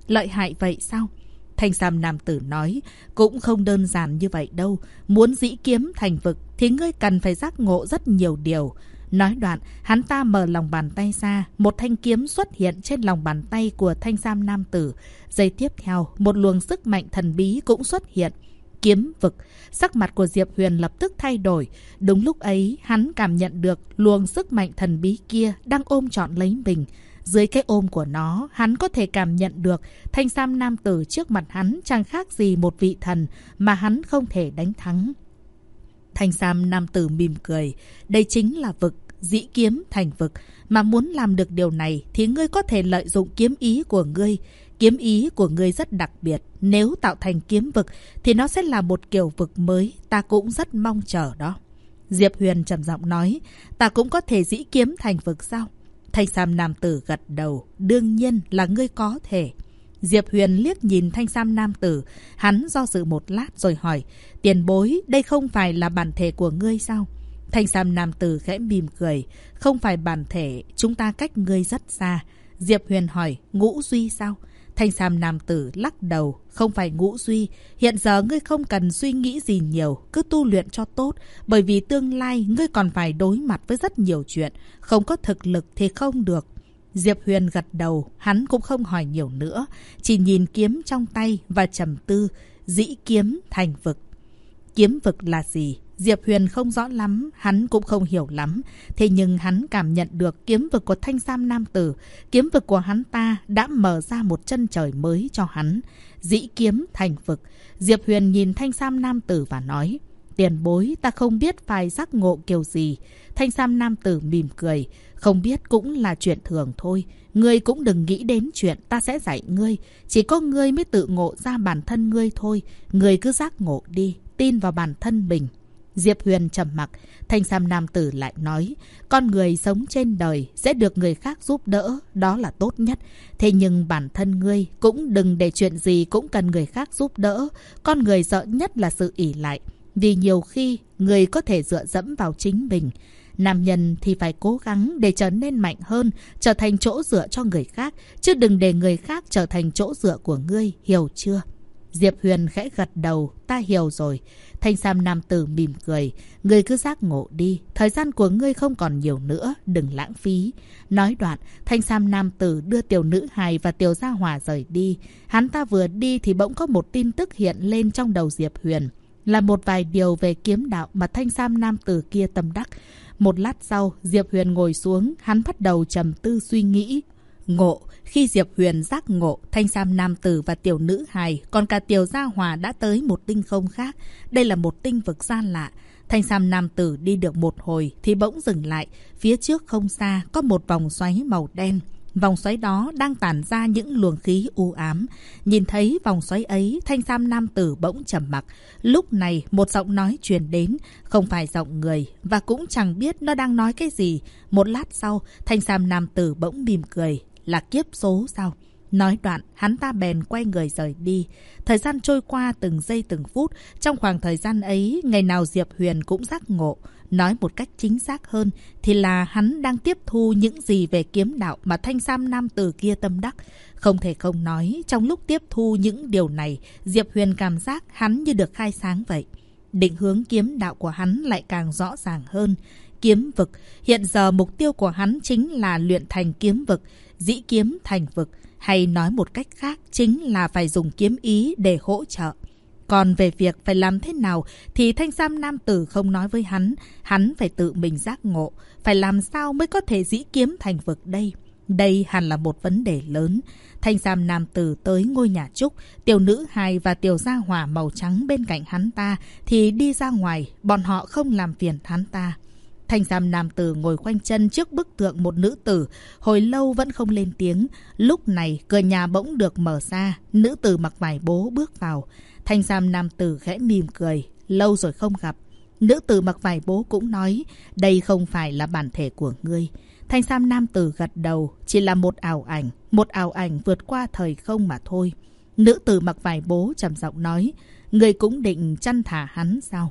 Lợi hại vậy sao? Thanh sam nam tử nói, cũng không đơn giản như vậy đâu. Muốn dĩ kiếm thành vực thì ngươi cần phải giác ngộ rất nhiều điều. Nói đoạn, hắn ta mở lòng bàn tay ra, một thanh kiếm xuất hiện trên lòng bàn tay của thanh sam nam tử. Giây tiếp theo, một luồng sức mạnh thần bí cũng xuất hiện. Kiếm vực. Sắc mặt của Diệp Huyền lập tức thay đổi. Đúng lúc ấy, hắn cảm nhận được luồng sức mạnh thần bí kia đang ôm trọn lấy mình. Dưới cái ôm của nó, hắn có thể cảm nhận được thanh sam nam tử trước mặt hắn chẳng khác gì một vị thần mà hắn không thể đánh thắng. Thanh sam nam tử mỉm cười. Đây chính là vực, dĩ kiếm thành vực. Mà muốn làm được điều này thì ngươi có thể lợi dụng kiếm ý của ngươi. Kiếm ý của ngươi rất đặc biệt. Nếu tạo thành kiếm vực thì nó sẽ là một kiểu vực mới. Ta cũng rất mong chờ đó. Diệp Huyền trầm giọng nói. Ta cũng có thể dĩ kiếm thành vực sao? Thanh sam nam tử gật đầu. Đương nhiên là ngươi có thể. Diệp Huyền liếc nhìn thanh sam nam tử. Hắn do dự một lát rồi hỏi. Tiền bối, đây không phải là bản thể của ngươi sao? Thanh sam nam tử khẽ mỉm cười. Không phải bản thể, chúng ta cách ngươi rất xa. Diệp Huyền hỏi. Ngũ duy sao? Thanh sam nam tử lắc đầu. Không phải ngũ duy. Hiện giờ ngươi không cần suy nghĩ gì nhiều. Cứ tu luyện cho tốt. Bởi vì tương lai ngươi còn phải đối mặt với rất nhiều chuyện. Không có thực lực thì không được. Diệp Huyền gật đầu. Hắn cũng không hỏi nhiều nữa. Chỉ nhìn kiếm trong tay và trầm tư. Dĩ kiếm thành vực. Kiếm vực là gì? Diệp Huyền không rõ lắm, hắn cũng không hiểu lắm. Thế nhưng hắn cảm nhận được kiếm vực của thanh sam nam tử. Kiếm vực của hắn ta đã mở ra một chân trời mới cho hắn. Dĩ kiếm thành vực. Diệp Huyền nhìn thanh sam nam tử và nói. Tiền bối, ta không biết phải giác ngộ kiểu gì. Thanh sam nam tử mỉm cười. Không biết cũng là chuyện thường thôi. Ngươi cũng đừng nghĩ đến chuyện ta sẽ dạy ngươi. Chỉ có ngươi mới tự ngộ ra bản thân ngươi thôi. Ngươi cứ giác ngộ đi, tin vào bản thân mình. Diệp Huyền trầm mặc. Thanh sam nam tử lại nói. Con người sống trên đời sẽ được người khác giúp đỡ. Đó là tốt nhất. Thế nhưng bản thân ngươi cũng đừng để chuyện gì cũng cần người khác giúp đỡ. Con người sợ nhất là sự ỷ lại. Vì nhiều khi người có thể dựa dẫm vào chính mình. Nam nhân thì phải cố gắng để trở nên mạnh hơn, trở thành chỗ dựa cho người khác, chứ đừng để người khác trở thành chỗ dựa của ngươi, hiểu chưa? Diệp Huyền khẽ gật đầu. Ta hiểu rồi. Thanh sam nam tử mỉm cười. Ngươi cứ giác ngộ đi. Thời gian của ngươi không còn nhiều nữa. Đừng lãng phí. Nói đoạn, thanh sam nam tử đưa tiểu nữ hài và tiểu gia hỏa rời đi. Hắn ta vừa đi thì bỗng có một tin tức hiện lên trong đầu Diệp Huyền. Là một vài điều về kiếm đạo mà thanh sam nam tử kia tâm đắc. Một lát sau, Diệp Huyền ngồi xuống. Hắn bắt đầu trầm tư suy nghĩ. Ngộ. Khi Diệp Huyền giác ngộ, thanh sam nam tử và tiểu nữ hài, còn cả tiểu gia hòa đã tới một tinh không khác. Đây là một tinh vực xa lạ. Thanh sam nam tử đi được một hồi thì bỗng dừng lại. Phía trước không xa có một vòng xoáy màu đen. Vòng xoáy đó đang tản ra những luồng khí u ám. Nhìn thấy vòng xoáy ấy, thanh sam nam tử bỗng trầm mặc. Lúc này một giọng nói truyền đến. Không phải giọng người, và cũng chẳng biết nó đang nói cái gì. Một lát sau, thanh sam nam tử bỗng mỉm cười. Là kiếp số sao? Nói đoạn, hắn ta bèn quay người rời đi. Thời gian trôi qua từng giây từng phút. Trong khoảng thời gian ấy, ngày nào Diệp Huyền cũng giác ngộ. Nói một cách chính xác hơn thì là hắn đang tiếp thu những gì về kiếm đạo mà thanh sam nam tử kia tâm đắc. Không thể không nói, trong lúc tiếp thu những điều này, Diệp Huyền cảm giác hắn như được khai sáng vậy. Định hướng kiếm đạo của hắn lại càng rõ ràng hơn. Kiếm vực. Hiện giờ mục tiêu của hắn chính là luyện thành kiếm vực. Dĩ kiếm thành vực, hay nói một cách khác chính là phải dùng kiếm ý để hỗ trợ. Còn về việc phải làm thế nào thì thanh sam nam tử không nói với hắn phải tự mình giác ngộ. Phải làm sao mới có thể dĩ kiếm thành vực đây? Đây hẳn là một vấn đề lớn. Thanh sam nam tử tới ngôi nhà trúc, tiểu nữ hài và tiểu gia hỏa màu trắng bên cạnh hắn ta thì đi ra ngoài, bọn họ không làm phiền hắn ta. Thanh sam nam tử ngồi khoanh chân trước bức tượng một nữ tử, hồi lâu vẫn không lên tiếng. Lúc này cửa nhà bỗng được mở ra, nữ tử mặc vải bố bước vào. Thanh sam nam tử khẽ mỉm cười, lâu rồi không gặp. Nữ tử mặc vải bố cũng nói, đây không phải là bản thể của ngươi. Thanh sam nam tử gật đầu, chỉ là một ảo ảnh vượt qua thời không mà thôi. Nữ tử mặc vải bố trầm giọng nói, ngươi cũng định chăn thả hắn sao?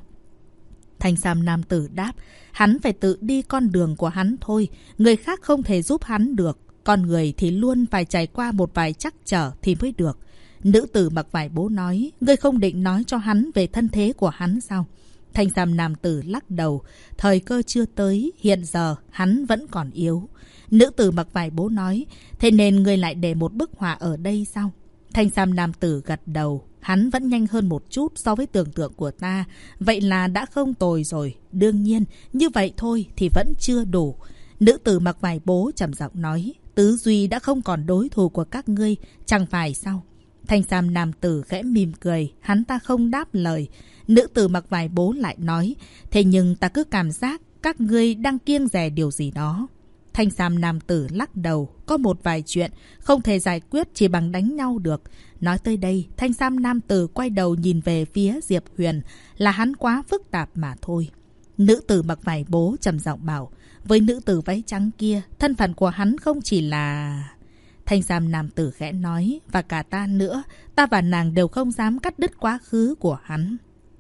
Thanh sam nam tử đáp, hắn phải tự đi con đường của hắn thôi, người khác không thể giúp hắn được. con người thì luôn phải trải qua một vài trắc trở thì mới được. Nữ tử mặc vải bố nói, ngươi không định nói cho hắn về thân thế của hắn sao? Thanh sam nam tử lắc đầu, thời cơ chưa tới, hiện giờ hắn vẫn còn yếu. Nữ tử mặc vải bố nói, thế nên ngươi lại để một bức họa ở đây sao? Thanh sam nam tử gật đầu, hắn vẫn nhanh hơn một chút so với tưởng tượng của ta, vậy là đã không tồi rồi. Đương nhiên, như vậy thôi thì vẫn chưa đủ. Nữ tử mặc vải bố trầm giọng nói, tứ duy đã không còn đối thủ của các ngươi, chẳng phải sao? Thanh sam nam tử khẽ mỉm cười, hắn ta không đáp lời. Nữ tử mặc vải bố lại nói, thế nhưng ta cứ cảm giác các ngươi đang kiêng dè điều gì đó. Thanh sam nam tử lắc đầu, có một vài chuyện không thể giải quyết chỉ bằng đánh nhau được. Nói tới đây, thanh sam nam tử quay đầu nhìn về phía Diệp Huyền, là hắn quá phức tạp mà thôi. Nữ tử mặc vải bố trầm giọng bảo, với nữ tử váy trắng kia, thân phận của hắn không chỉ là... Thanh sam nam tử khẽ nói, và cả ta nữa, ta và nàng đều không dám cắt đứt quá khứ của hắn.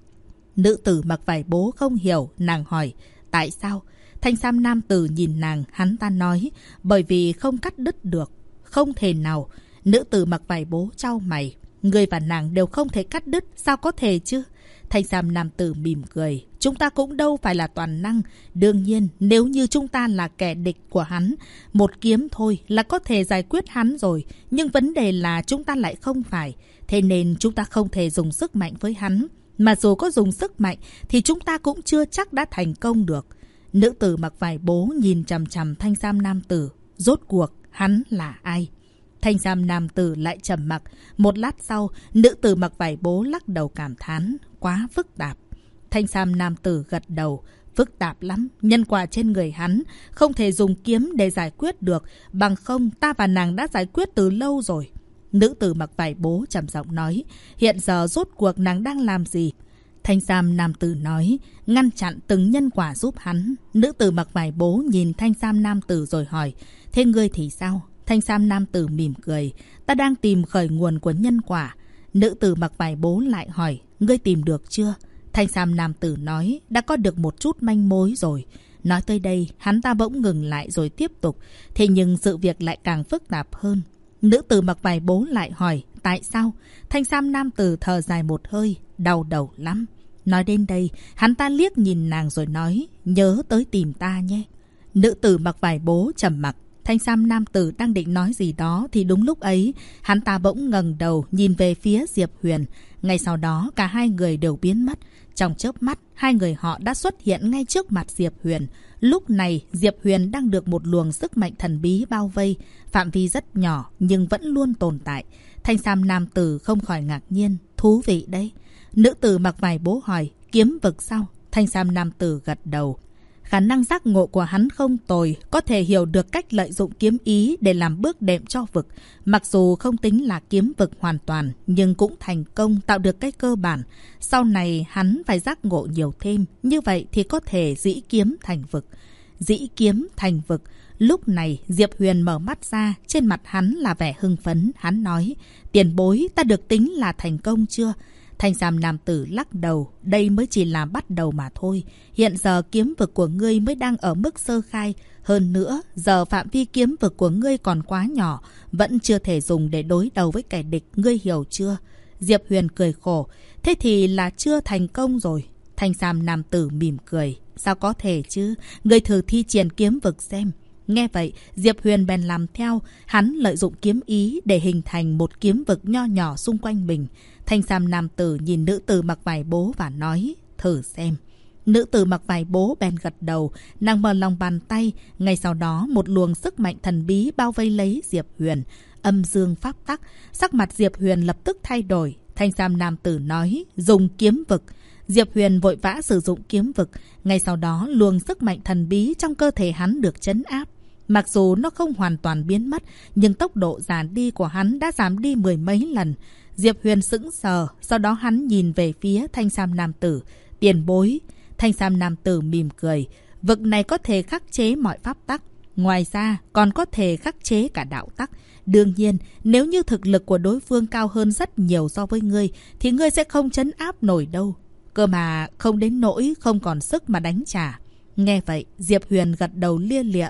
Nữ tử mặc vải bố không hiểu, nàng hỏi, tại sao? Thanh sam nam tử nhìn nàng, hắn ta nói, bởi vì không cắt đứt được, không thể nào. Nữ tử mặc vải bố chau mày, người và nàng đều không thể cắt đứt, sao có thể chứ? Thanh sam nam tử mỉm cười, chúng ta cũng đâu phải là toàn năng. Đương nhiên, nếu như chúng ta là kẻ địch của hắn, một kiếm thôi là có thể giải quyết hắn rồi. Nhưng vấn đề là chúng ta lại không phải. Thế nên chúng ta không thể dùng sức mạnh với hắn. Mà dù có dùng sức mạnh thì chúng ta cũng chưa chắc đã thành công được. Nữ tử mặc vải bố nhìn chằm chằm thanh sam nam tử. Rốt cuộc, hắn là ai? Thanh sam nam tử lại trầm mặc. Một lát sau, nữ tử mặc vải bố lắc đầu cảm thán. Quá phức tạp. Thanh sam nam tử gật đầu. Phức tạp lắm. Nhân quả trên người hắn không thể dùng kiếm để giải quyết được. Bằng không, ta và nàng đã giải quyết từ lâu rồi. Nữ tử mặc vải bố trầm giọng nói. Hiện giờ rốt cuộc nàng đang làm gì? Thanh sam nam tử nói, ngăn chặn từng nhân quả giúp hắn. Nữ tử mặc vải bố nhìn thanh sam nam tử rồi hỏi, thế ngươi thì sao? Thanh sam nam tử mỉm cười, ta đang tìm khởi nguồn của nhân quả. Nữ tử mặc vải bố lại hỏi, ngươi tìm được chưa? Thanh sam nam tử nói, đã có được một chút manh mối rồi. Nói tới đây, hắn ta bỗng ngừng lại rồi tiếp tục. Thế nhưng sự việc lại càng phức tạp hơn. Nữ tử mặc vải bố lại hỏi, tại sao? Thanh sam nam tử thở dài một hơi, đau đầu lắm. Nói đến đây, hắn ta liếc nhìn nàng rồi nói, nhớ tới tìm ta nhé. Nữ tử mặc vải bố trầm mặc. Thanh sam nam tử đang định nói gì đó thì đúng lúc ấy, hắn ta bỗng ngẩng đầu nhìn về phía Diệp Huyền. Ngay sau đó, cả hai người đều biến mất. Trong chớp mắt, hai người họ đã xuất hiện ngay trước mặt Diệp Huyền. Lúc này, Diệp Huyền đang được một luồng sức mạnh thần bí bao vây. Phạm vi rất nhỏ nhưng vẫn luôn tồn tại. Thanh sam nam tử không khỏi ngạc nhiên. Thú vị đấy. Nữ tử mặc vải bố hỏi, kiếm vực sao? Thanh sam nam tử gật đầu. Khả năng giác ngộ của hắn không tồi, có thể hiểu được cách lợi dụng kiếm ý để làm bước đệm cho vực. Mặc dù không tính là kiếm vực hoàn toàn, nhưng cũng thành công tạo được cái cơ bản. Sau này hắn phải giác ngộ nhiều thêm, như vậy thì có thể dĩ kiếm thành vực. Dĩ kiếm thành vực. Lúc này Diệp Huyền mở mắt ra, trên mặt hắn là vẻ hưng phấn. Hắn nói, tiền bối, ta được tính là thành công chưa? Thanh sam nam tử lắc đầu, đây mới chỉ là bắt đầu mà thôi. Hiện giờ kiếm vực của ngươi mới đang ở mức sơ khai. Hơn nữa, giờ phạm vi kiếm vực của ngươi còn quá nhỏ, vẫn chưa thể dùng để đối đầu với kẻ địch, ngươi hiểu chưa? Diệp Huyền cười khổ, thế thì là chưa thành công rồi. Thanh sam nam tử mỉm cười, sao có thể chứ? Ngươi thử thi triển kiếm vực xem. Nghe vậy, Diệp Huyền bèn làm theo. Hắn lợi dụng kiếm ý để hình thành một kiếm vực nho nhỏ xung quanh mình. Thanh sam nam tử nhìn nữ tử mặc vải bố và nói, thử xem. Nữ tử mặc vải bố bèn gật đầu, nàng mở lòng bàn tay. Ngay sau đó, một luồng sức mạnh thần bí bao vây lấy Diệp Huyền. Âm dương pháp tắc, sắc mặt Diệp Huyền lập tức thay đổi. Thanh sam nam tử nói, dùng kiếm vực. Diệp Huyền vội vã sử dụng kiếm vực. Ngay sau đó, luồng sức mạnh thần bí trong cơ thể hắn được trấn áp. Mặc dù nó không hoàn toàn biến mất, nhưng tốc độ giảm đi của hắn đã giảm đi mười mấy lần. Diệp Huyền sững sờ, sau đó hắn nhìn về phía thanh sam nam tử. Tiền bối. Thanh sam nam tử mỉm cười. Vực này có thể khắc chế mọi pháp tắc. Ngoài ra, còn có thể khắc chế cả đạo tắc. Đương nhiên, nếu như thực lực của đối phương cao hơn rất nhiều so với ngươi, thì ngươi sẽ không trấn áp nổi đâu. Cơ mà không đến nỗi không còn sức mà đánh trả. Nghe vậy, Diệp Huyền gật đầu lia lịa.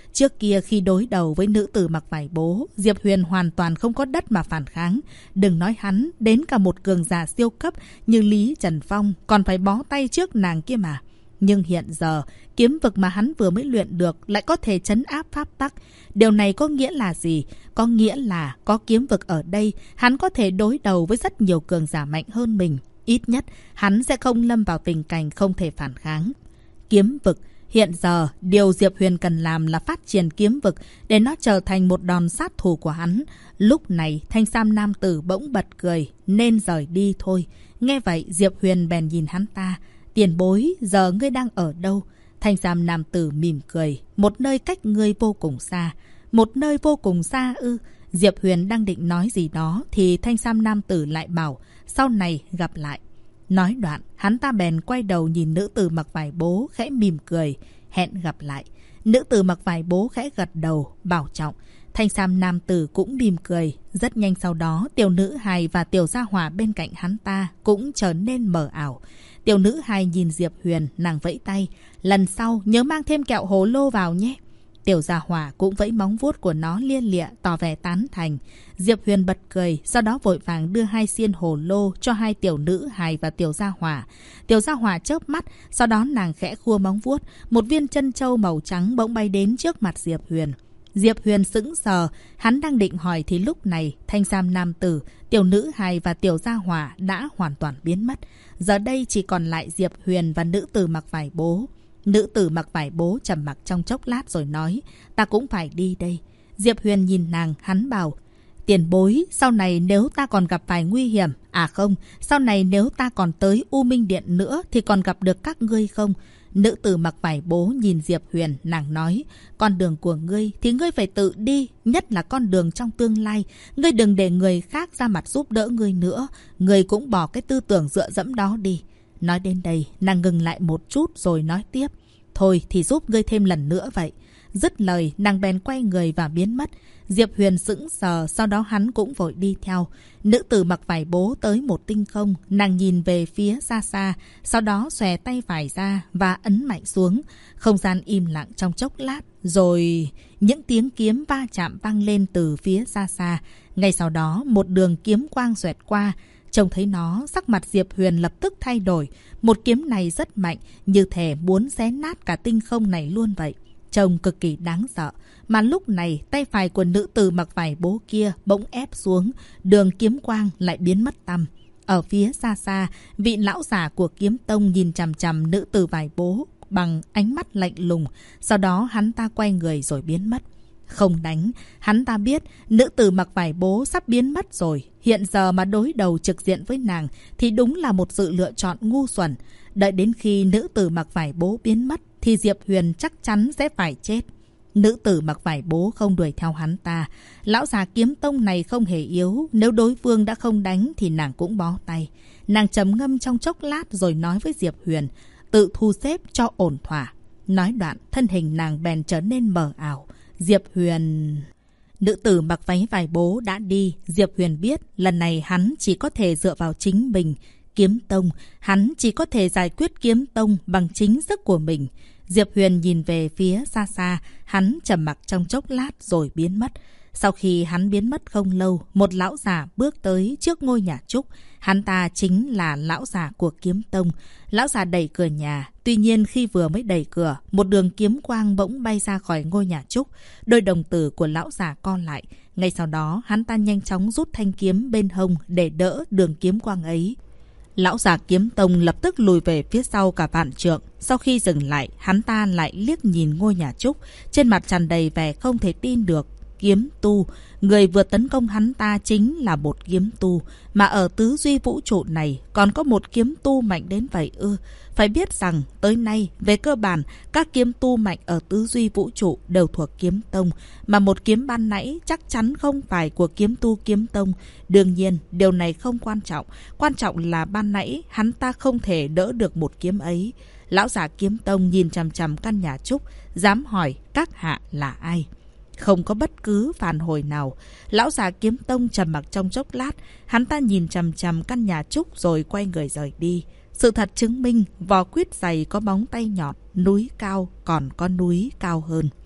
Trước kia khi đối đầu với nữ tử mặc vải bố, Diệp Huyền hoàn toàn không có đất mà phản kháng. Đừng nói hắn, đến cả một cường giả siêu cấp như Lý Trần Phong còn phải bó tay trước nàng kia mà. Nhưng hiện giờ, kiếm vực mà hắn vừa mới luyện được lại có thể trấn áp pháp tắc. Điều này có nghĩa là gì? Có nghĩa là có kiếm vực ở đây, hắn có thể đối đầu với rất nhiều cường giả mạnh hơn mình. Ít nhất, hắn sẽ không lâm vào tình cảnh không thể phản kháng. Kiếm vực. Hiện giờ, điều Diệp Huyền cần làm là phát triển kiếm vực để nó trở thành một đòn sát thủ của hắn. Lúc này, thanh sam nam tử bỗng bật cười, nên rời đi thôi. Nghe vậy, Diệp Huyền bèn nhìn hắn ta. Tiền bối, giờ ngươi đang ở đâu? Thanh sam nam tử mỉm cười, một nơi cách ngươi vô cùng xa. Một nơi vô cùng xa ư? Diệp Huyền đang định nói gì đó thì thanh sam nam tử lại bảo, sau này gặp lại. Nói đoạn, hắn ta bèn quay đầu nhìn nữ tử mặc vải bố khẽ mỉm cười, hẹn gặp lại. Nữ tử mặc vải bố khẽ gật đầu, bảo trọng. Thanh sam nam tử cũng mỉm cười. Rất nhanh sau đó, tiểu nữ hài và tiểu gia hỏa bên cạnh hắn ta cũng trở nên mờ ảo. Tiểu nữ hài nhìn Diệp Huyền, nàng vẫy tay. Lần sau nhớ mang thêm kẹo hồ lô vào nhé. Tiểu gia hỏa cũng vẫy móng vuốt của nó lia lịa tỏ vẻ tán thành. Diệp Huyền bật cười, sau đó vội vàng đưa 2 xiên hồ lô cho 2 tiểu nữ hài và tiểu gia hỏa. Tiểu gia hỏa chớp mắt, sau đó nàng khẽ khua móng vuốt, một viên chân châu màu trắng bỗng bay đến trước mặt Diệp Huyền. Diệp Huyền sững sờ, hắn đang định hỏi thì lúc này thanh sam nam tử, tiểu nữ hài và tiểu gia hỏa đã hoàn toàn biến mất. Giờ đây chỉ còn lại Diệp Huyền và nữ tử mặc vải bố. Nữ tử mặc vải bố trầm mặc trong chốc lát rồi nói, ta cũng phải đi đây. Diệp Huyền nhìn nàng, hắn bảo, tiền bối, sau này nếu ta còn gặp phải nguy hiểm, không, sau này nếu ta còn tới U Minh Điện nữa thì còn gặp được các ngươi không? Nữ tử mặc vải bố nhìn Diệp Huyền, nàng nói, con đường của ngươi thì ngươi phải tự đi, nhất là con đường trong tương lai. Ngươi đừng để người khác ra mặt giúp đỡ ngươi nữa, ngươi cũng bỏ cái tư tưởng dựa dẫm đó đi. Nói đến đây, nàng ngừng lại một chút rồi nói tiếp, thôi thì giúp ngươi thêm lần nữa vậy. Dứt lời, nàng bèn quay người và biến mất. Diệp Huyền sững sờ, sau đó hắn cũng vội đi theo. Nữ tử mặc vải bố tới một tinh không, nàng nhìn về phía xa xa, sau đó xòe tay phải ra và ấn mạnh xuống. Không gian im lặng trong chốc lát, rồi những tiếng kiếm va chạm vang lên từ phía xa xa. Ngay sau đó, một đường kiếm quang xoẹt qua. Trông thấy nó, sắc mặt Diệp Huyền lập tức thay đổi. Một kiếm này rất mạnh, như thể muốn xé nát cả tinh không này luôn vậy. Trông cực kỳ đáng sợ. Mà lúc này, tay phải của nữ tử mặc vải bố kia bỗng ép xuống, đường kiếm quang lại biến mất tăm. Ở phía xa xa, vị lão giả của kiếm tông nhìn chằm chằm nữ tử vải bố bằng ánh mắt lạnh lùng. Sau đó hắn ta quay người rồi biến mất. Không đánh, hắn ta biết nữ tử mặc vải bố sắp biến mất rồi. Hiện giờ mà đối đầu trực diện với nàng thì đúng là một sự lựa chọn ngu xuẩn. Đợi đến khi nữ tử mặc vải bố biến mất thì Diệp Huyền chắc chắn sẽ phải chết. Nữ tử mặc vải bố không đuổi theo hắn ta. Lão già kiếm tông này không hề yếu. Nếu đối phương đã không đánh thì nàng cũng bó tay. Nàng trầm ngâm trong chốc lát rồi nói với Diệp Huyền, tự thu xếp cho ổn thỏa. Nói đoạn, thân hình nàng bèn trở nên mờ ảo. Diệp Huyền... Nữ tử mặc váy vải bố đã đi. Diệp Huyền biết lần này hắn chỉ có thể dựa vào chính mình. Kiếm tông, hắn chỉ có thể giải quyết kiếm tông bằng chính sức của mình. Diệp Huyền nhìn về phía xa xa, hắn trầm mặc trong chốc lát rồi biến mất. Sau khi hắn biến mất không lâu, một lão già bước tới trước ngôi nhà trúc. Hắn ta chính là lão già của kiếm tông. Lão già đẩy cửa nhà. Tuy nhiên khi vừa mới đẩy cửa, một đường kiếm quang bỗng bay ra khỏi ngôi nhà trúc. Đôi đồng tử của lão già co lại. Ngay sau đó, hắn ta nhanh chóng rút thanh kiếm bên hông để đỡ đường kiếm quang ấy. Lão già kiếm tông lập tức lùi về phía sau cả vạn trượng. Sau khi dừng lại, hắn ta lại liếc nhìn ngôi nhà trúc. Trên mặt tràn đầy vẻ không thể tin được. Kiếm tu, người vừa tấn công hắn ta chính là một kiếm tu. Mà ở tứ duy vũ trụ này còn có một kiếm tu mạnh đến vậy ư? Phải biết rằng tới nay, về cơ bản, các kiếm tu mạnh ở tứ duy vũ trụ đều thuộc kiếm tông. Mà một kiếm ban nãy chắc chắn không phải của kiếm tu kiếm tông. Đương nhiên, điều này không quan trọng. Quan trọng là ban nãy hắn ta không thể đỡ được một kiếm ấy. Lão giả kiếm tông nhìn chằm chằm căn nhà trúc, dám hỏi các hạ là ai? Không có bất cứ phản hồi nào. Lão già kiếm tông trầm mặc trong chốc lát. Hắn ta nhìn chằm chằm căn nhà trúc rồi quay người rời đi. Sự thật chứng minh vỏ quýt dày có bóng tay nhọn, núi cao còn có núi cao hơn.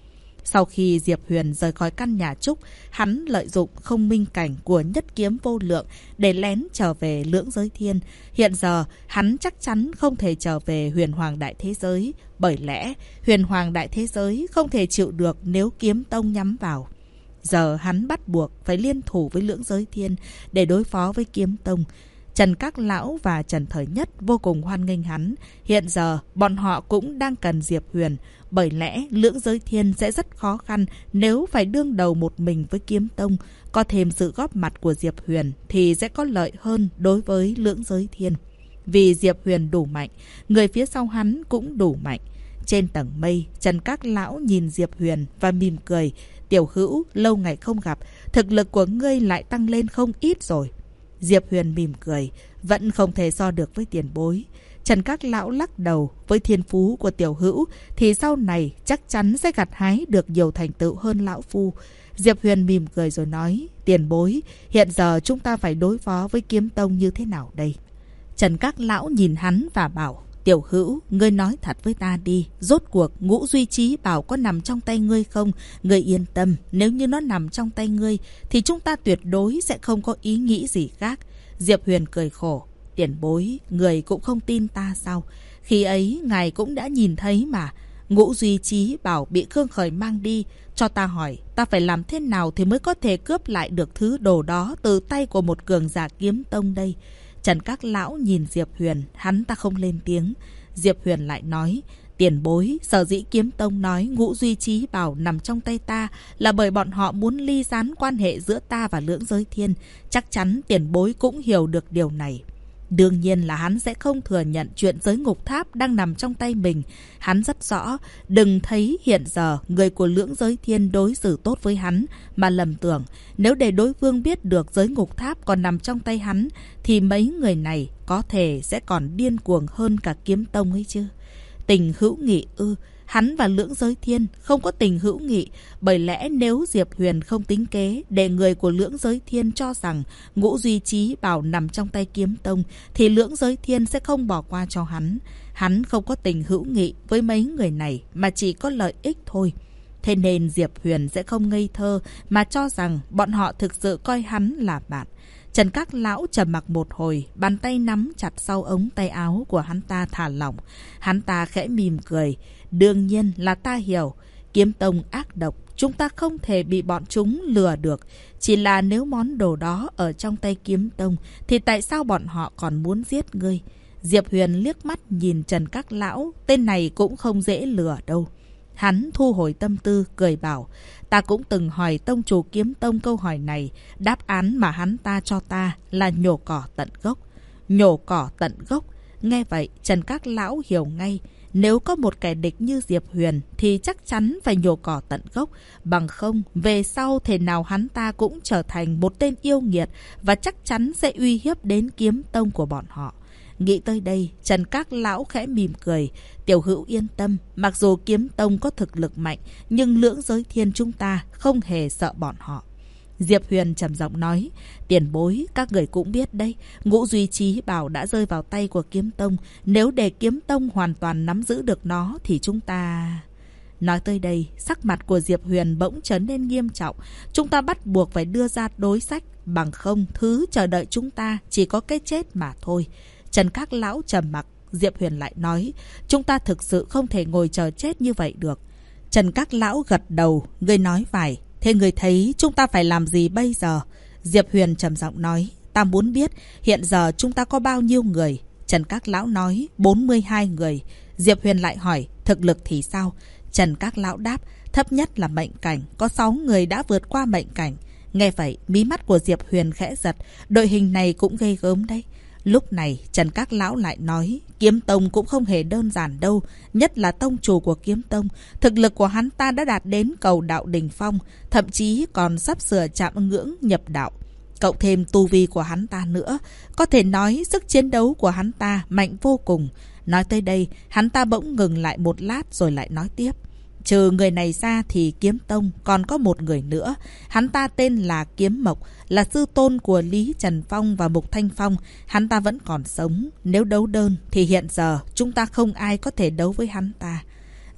Sau khi Diệp Huyền rời khỏi căn nhà trúc, hắn lợi dụng không minh cảnh của nhất kiếm vô lượng để lén trở về lưỡng giới thiên. Hiện giờ, hắn chắc chắn không thể trở về huyền hoàng đại thế giới, bởi lẽ huyền hoàng đại thế giới không thể chịu được nếu kiếm tông nhắm vào. Giờ hắn bắt buộc phải liên thủ với lưỡng giới thiên để đối phó với kiếm tông. Trần Các Lão và Trần Thời Nhất vô cùng hoan nghênh hắn. Hiện giờ, bọn họ cũng đang cần Diệp Huyền. Bởi lẽ, lưỡng giới thiên sẽ rất khó khăn nếu phải đương đầu một mình với kiếm tông. Có thêm sự góp mặt của Diệp Huyền thì sẽ có lợi hơn đối với lưỡng giới thiên. Vì Diệp Huyền đủ mạnh, người phía sau hắn cũng đủ mạnh. Trên tầng mây, Trần Các Lão nhìn Diệp Huyền và mỉm cười. Tiểu Hữu, lâu ngày không gặp, thực lực của ngươi lại tăng lên không ít rồi. Diệp Huyền mỉm cười, vẫn không thể so được với tiền bối. Trần Các Lão lắc đầu, với thiên phú của Tiểu Hữu thì sau này chắc chắn sẽ gặt hái được nhiều thành tựu hơn lão phu. Diệp Huyền mỉm cười rồi nói, tiền bối, hiện giờ chúng ta phải đối phó với kiếm tông như thế nào đây? Trần Các Lão nhìn hắn và bảo, Tiểu Hữu, ngươi nói thật với ta đi, rốt cuộc Ngũ Duy Chí Bảo có nằm trong tay ngươi không? Ngươi yên tâm, nếu như nó nằm trong tay ngươi thì chúng ta tuyệt đối sẽ không có ý nghĩ gì khác. Diệp Huyền cười khổ, tiền bối, người cũng không tin ta sao? Khi ấy ngài cũng đã nhìn thấy mà. Ngũ Duy Chí Bảo bị Khương Khởi mang đi. Cho ta hỏi, ta phải làm thế nào thì mới có thể cướp lại được thứ đồ đó từ tay của một cường giả kiếm tông đây? Trần Các Lão nhìn Diệp Huyền, hắn ta không lên tiếng. Diệp Huyền lại nói, tiền bối, sở dĩ kiếm tông nói Ngũ Duy Chí Bảo nằm trong tay ta là bởi bọn họ muốn ly gián quan hệ giữa ta và lưỡng giới thiên. Chắc chắn tiền bối cũng hiểu được điều này. Đương nhiên là hắn sẽ không thừa nhận chuyện giới ngục tháp đang nằm trong tay mình. Hắn rất rõ, đừng thấy hiện giờ người của lưỡng giới thiên đối xử tốt với hắn mà lầm tưởng. Nếu để đối phương biết được giới ngục tháp còn nằm trong tay hắn thì mấy người này có thể sẽ còn điên cuồng hơn cả kiếm tông ấy chứ. Tình hữu nghị ư? Hắn và lưỡng giới thiên không có tình hữu nghị, bởi lẽ nếu Diệp Huyền không tính kế để người của lưỡng giới thiên cho rằng Ngũ Duy Chí Bảo nằm trong tay kiếm tông thì lưỡng giới thiên sẽ không bỏ qua cho hắn. Hắn không có tình hữu nghị với mấy người này mà chỉ có lợi ích thôi. Thế nên Diệp Huyền sẽ không ngây thơ mà cho rằng bọn họ thực sự coi hắn là bạn. Trần Các Lão trầm mặc một hồi, bàn tay nắm chặt sau ống tay áo của hắn ta thả lỏng. Hắn ta khẽ mỉm cười. Đương nhiên là ta hiểu, kiếm tông ác độc, chúng ta không thể bị bọn chúng lừa được. Chỉ là nếu món đồ đó ở trong tay kiếm tông, thì tại sao bọn họ còn muốn giết ngươi? Diệp Huyền liếc mắt nhìn Trần Các Lão, tên này cũng không dễ lừa đâu. Hắn thu hồi tâm tư, cười bảo, ta cũng từng hỏi tông chủ kiếm tông câu hỏi này, đáp án mà hắn ta cho ta là nhổ cỏ tận gốc. Nhổ cỏ tận gốc, nghe vậy Trần Các Lão hiểu ngay. Nếu có một kẻ địch như Diệp Huyền thì chắc chắn phải nhổ cỏ tận gốc. Bằng không, về sau thể nào hắn ta cũng trở thành một tên yêu nghiệt và chắc chắn sẽ uy hiếp đến kiếm tông của bọn họ. Nghĩ tới đây, Trần Các Lão khẽ mỉm cười. Tiểu Hữu yên tâm, mặc dù kiếm tông có thực lực mạnh, nhưng lưỡng giới thiên chúng ta không hề sợ bọn họ. Diệp Huyền trầm giọng nói, tiền bối, các người cũng biết đấy, Ngũ Duy Chí Bảo đã rơi vào tay của kiếm tông. Nếu để kiếm tông hoàn toàn nắm giữ được nó thì chúng ta... Nói tới đây, sắc mặt của Diệp Huyền bỗng trở nên nghiêm trọng. Chúng ta bắt buộc phải đưa ra đối sách, bằng không thứ chờ đợi chúng ta chỉ có cái chết mà thôi. Trần Các Lão trầm mặc, Diệp Huyền lại nói, chúng ta thực sự không thể ngồi chờ chết như vậy được. Trần Các Lão gật đầu, người nói phải. Thế người thấy chúng ta phải làm gì bây giờ? Diệp Huyền trầm giọng nói, ta muốn biết hiện giờ chúng ta có bao nhiêu người? Trần Các Lão nói, 42 người. Diệp Huyền lại hỏi, thực lực thì sao? Trần Các Lão đáp, thấp nhất là mệnh cảnh, có 6 người đã vượt qua mệnh cảnh. Nghe vậy, mí mắt của Diệp Huyền khẽ giật, đội hình này cũng ghê gớm đấy. Lúc này, Trần Các Lão lại nói, kiếm tông cũng không hề đơn giản đâu, nhất là tông chủ của kiếm tông. Thực lực của hắn ta đã đạt đến cầu đạo đỉnh phong, thậm chí còn sắp sửa chạm ngưỡng nhập đạo. Cộng thêm tu vi của hắn ta nữa, có thể nói sức chiến đấu của hắn ta mạnh vô cùng. Nói tới đây, hắn ta bỗng ngừng lại một lát rồi lại nói tiếp. Trừ người này ra thì kiếm tông còn có một người nữa. Hắn ta tên là Kiếm Mộc, là sư tôn của Lý Trần Phong và Mục Thanh Phong. Hắn ta vẫn còn sống. Nếu đấu đơn thì hiện giờ chúng ta không ai có thể đấu với hắn ta.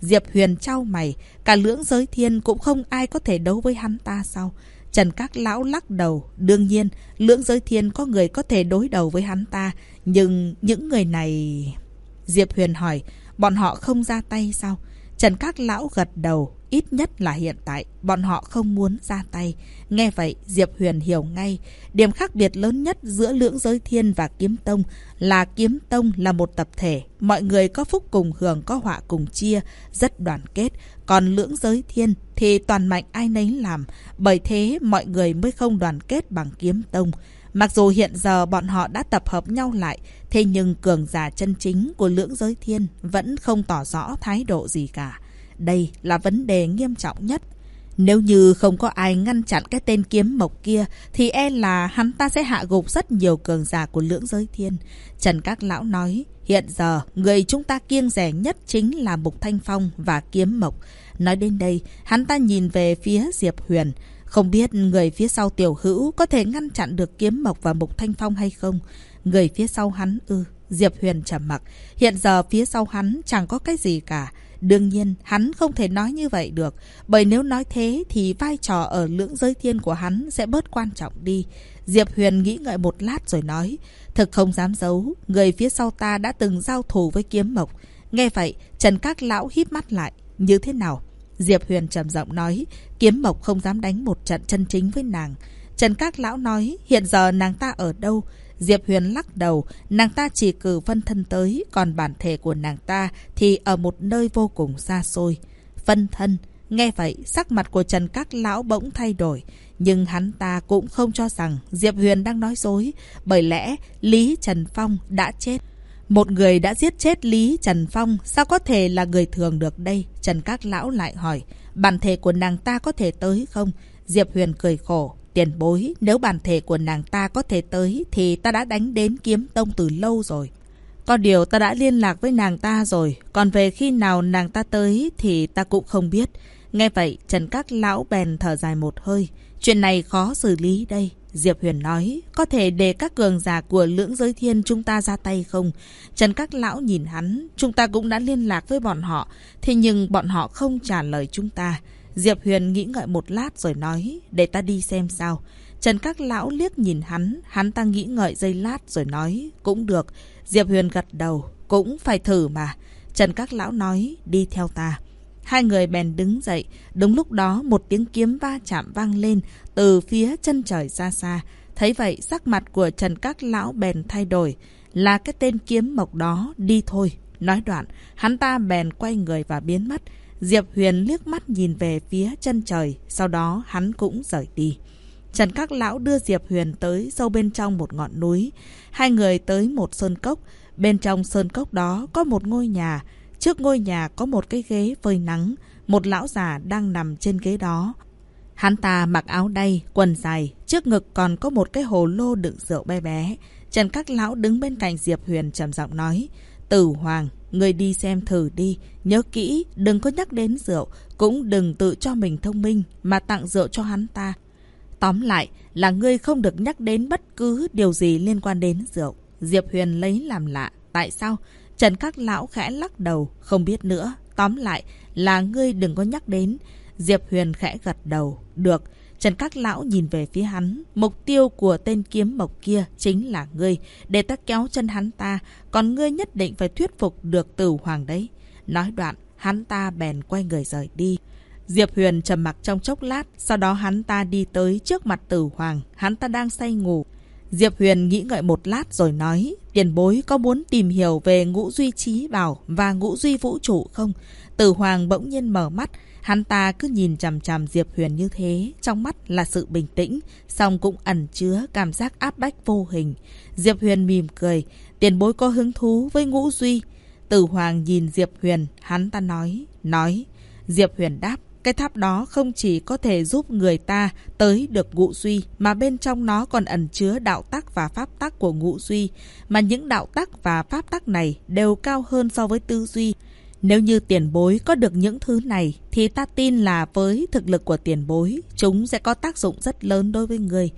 Diệp Huyền chau mày, cả Lưỡng Giới Thiên cũng không ai có thể đấu với hắn ta sao? Trần Các Lão lắc đầu, đương nhiên, Lưỡng Giới Thiên có người có thể đối đầu với hắn ta, nhưng những người này... Diệp Huyền hỏi, bọn họ không ra tay sao? Trần Các Lão gật đầu, ít nhất là hiện tại, bọn họ không muốn ra tay. Nghe vậy, Diệp Huyền hiểu ngay, điểm khác biệt lớn nhất giữa Lưỡng Giới Thiên và Kiếm Tông là Kiếm Tông là một tập thể, mọi người có phúc cùng hưởng, có họa cùng chia, rất đoàn kết. Còn Lưỡng Giới Thiên thì toàn mạnh ai nấy làm, bởi thế mọi người mới không đoàn kết bằng Kiếm Tông. Mặc dù hiện giờ bọn họ đã tập hợp nhau lại, thế nhưng cường giả chân chính của Lưỡng Giới Thiên vẫn không tỏ rõ thái độ gì cả. Đây là vấn đề nghiêm trọng nhất. Nếu như không có ai ngăn chặn cái tên Kiếm Mộc kia, thì e là hắn ta sẽ hạ gục rất nhiều cường giả của Lưỡng Giới Thiên. Trần Các Lão nói, hiện giờ người chúng ta kiêng rẻ nhất chính là Mục Thanh Phong và Kiếm Mộc. Nói đến đây, hắn ta nhìn về phía Diệp Huyền. Không biết người phía sau Tiểu Hữu có thể ngăn chặn được Kiếm Mộc và Mục Thanh Phong hay không? Người phía sau hắn Diệp Huyền trầm mặc. Hiện giờ phía sau hắn chẳng có cái gì cả. Đương nhiên, hắn không thể nói như vậy được. Bởi nếu nói thế thì vai trò ở Lưỡng Giới Thiên của hắn sẽ bớt quan trọng đi. Diệp Huyền nghĩ ngợi một lát rồi nói, thực không dám giấu, người phía sau ta đã từng giao thủ với Kiếm Mộc. Nghe vậy, Trần Các Lão híp mắt lại. Như thế nào? Diệp Huyền trầm giọng nói, Kiếm Mộc không dám đánh một trận chân chính với nàng. Trần Các Lão nói, hiện giờ nàng ta ở đâu? Diệp Huyền lắc đầu, nàng ta chỉ cử phân thân tới, còn bản thể của nàng ta thì ở một nơi vô cùng xa xôi. Phân thân? Nghe vậy, sắc mặt của Trần Các Lão bỗng thay đổi. Nhưng hắn ta cũng không cho rằng Diệp Huyền đang nói dối, bởi lẽ Lý Trần Phong đã chết. Một người đã giết chết Lý Trần Phong, sao có thể là người thường được đây? Trần Các Lão lại hỏi, bản thể của nàng ta có thể tới không? Diệp Huyền cười khổ, tiền bối, nếu bản thể của nàng ta có thể tới thì ta đã đánh đến Kiếm Tông từ lâu rồi. Có điều ta đã liên lạc với nàng ta rồi, còn về khi nào nàng ta tới thì ta cũng không biết. Nghe vậy, Trần Các Lão bèn thở dài một hơi. Chuyện này khó xử lý đây. Diệp Huyền nói, có thể để các cường giả của Lưỡng Giới Thiên chúng ta ra tay không? Trần Các Lão nhìn hắn, chúng ta cũng đã liên lạc với bọn họ, thế nhưng bọn họ không trả lời chúng ta. Diệp Huyền nghĩ ngợi một lát rồi nói, để ta đi xem sao. Trần Các Lão liếc nhìn hắn ta nghĩ ngợi giây lát rồi nói, cũng được. Diệp Huyền gật đầu, cũng phải thử mà. Trần Các Lão nói, đi theo ta. Hai người bèn đứng dậy. Đúng lúc đó một tiếng kiếm va chạm vang lên từ phía chân trời ra xa. Thấy vậy sắc mặt của Trần Các Lão bèn thay đổi. Là cái tên Kiếm Mộc đó, đi thôi. Nói đoạn, hắn ta bèn quay người và biến mất. Diệp Huyền liếc mắt nhìn về phía chân trời, sau đó hắn cũng rời đi. Trần Các Lão đưa Diệp Huyền tới sâu bên trong một ngọn núi. Hai người tới một sơn cốc. Bên trong sơn cốc đó có một ngôi nhà. Trước ngôi nhà có một cái ghế phơi nắng. Một lão già đang nằm trên ghế đó. Hắn ta mặc áo đay, quần dài. Trước ngực còn có một cái hồ lô đựng rượu bé bé. Trần Các Lão đứng bên cạnh Diệp Huyền trầm giọng nói, Tử Hoàng, người đi xem thử đi. Nhớ kỹ, đừng có nhắc đến rượu. Cũng đừng tự cho mình thông minh mà tặng rượu cho hắn ta. Tóm lại là ngươi không được nhắc đến bất cứ điều gì liên quan đến rượu. Diệp Huyền lấy làm lạ. Tại sao? Trần Các Lão khẽ lắc đầu. Không biết nữa. Tóm lại là ngươi đừng có nhắc đến. Diệp Huyền khẽ gật đầu. Được. Trần Các Lão nhìn về phía hắn. Mục tiêu của tên Kiếm Mộc kia chính là ngươi. Để ta kéo chân hắn ta. Còn ngươi nhất định phải thuyết phục được Tử Hoàng đấy. Nói đoạn, hắn ta bèn quay người rời đi. Diệp Huyền trầm mặc trong chốc lát. Sau đó hắn ta đi tới trước mặt Tử Hoàng. Hắn ta đang say ngủ. Diệp Huyền nghĩ ngợi một lát rồi nói, tiền bối có muốn tìm hiểu về Ngũ Duy Trí Bảo và Ngũ Duy Vũ Trụ không? Tử Hoàng bỗng nhiên mở mắt. Hắn ta cứ nhìn chằm chằm Diệp Huyền như thế, trong mắt là sự bình tĩnh, song cũng ẩn chứa cảm giác áp bách vô hình. Diệp Huyền mỉm cười, tiền bối có hứng thú với Ngũ Duy? Tử Hoàng nhìn Diệp Huyền, hắn ta nói. Diệp Huyền đáp, cái tháp đó không chỉ có thể giúp người ta tới được Ngũ Duy, mà bên trong nó còn ẩn chứa đạo tắc và pháp tắc của Ngũ Duy, mà những đạo tắc và pháp tắc này đều cao hơn so với tư duy. Nếu như tiền bối có được những thứ này, thì ta tin là với thực lực của tiền bối, chúng sẽ có tác dụng rất lớn đối với người.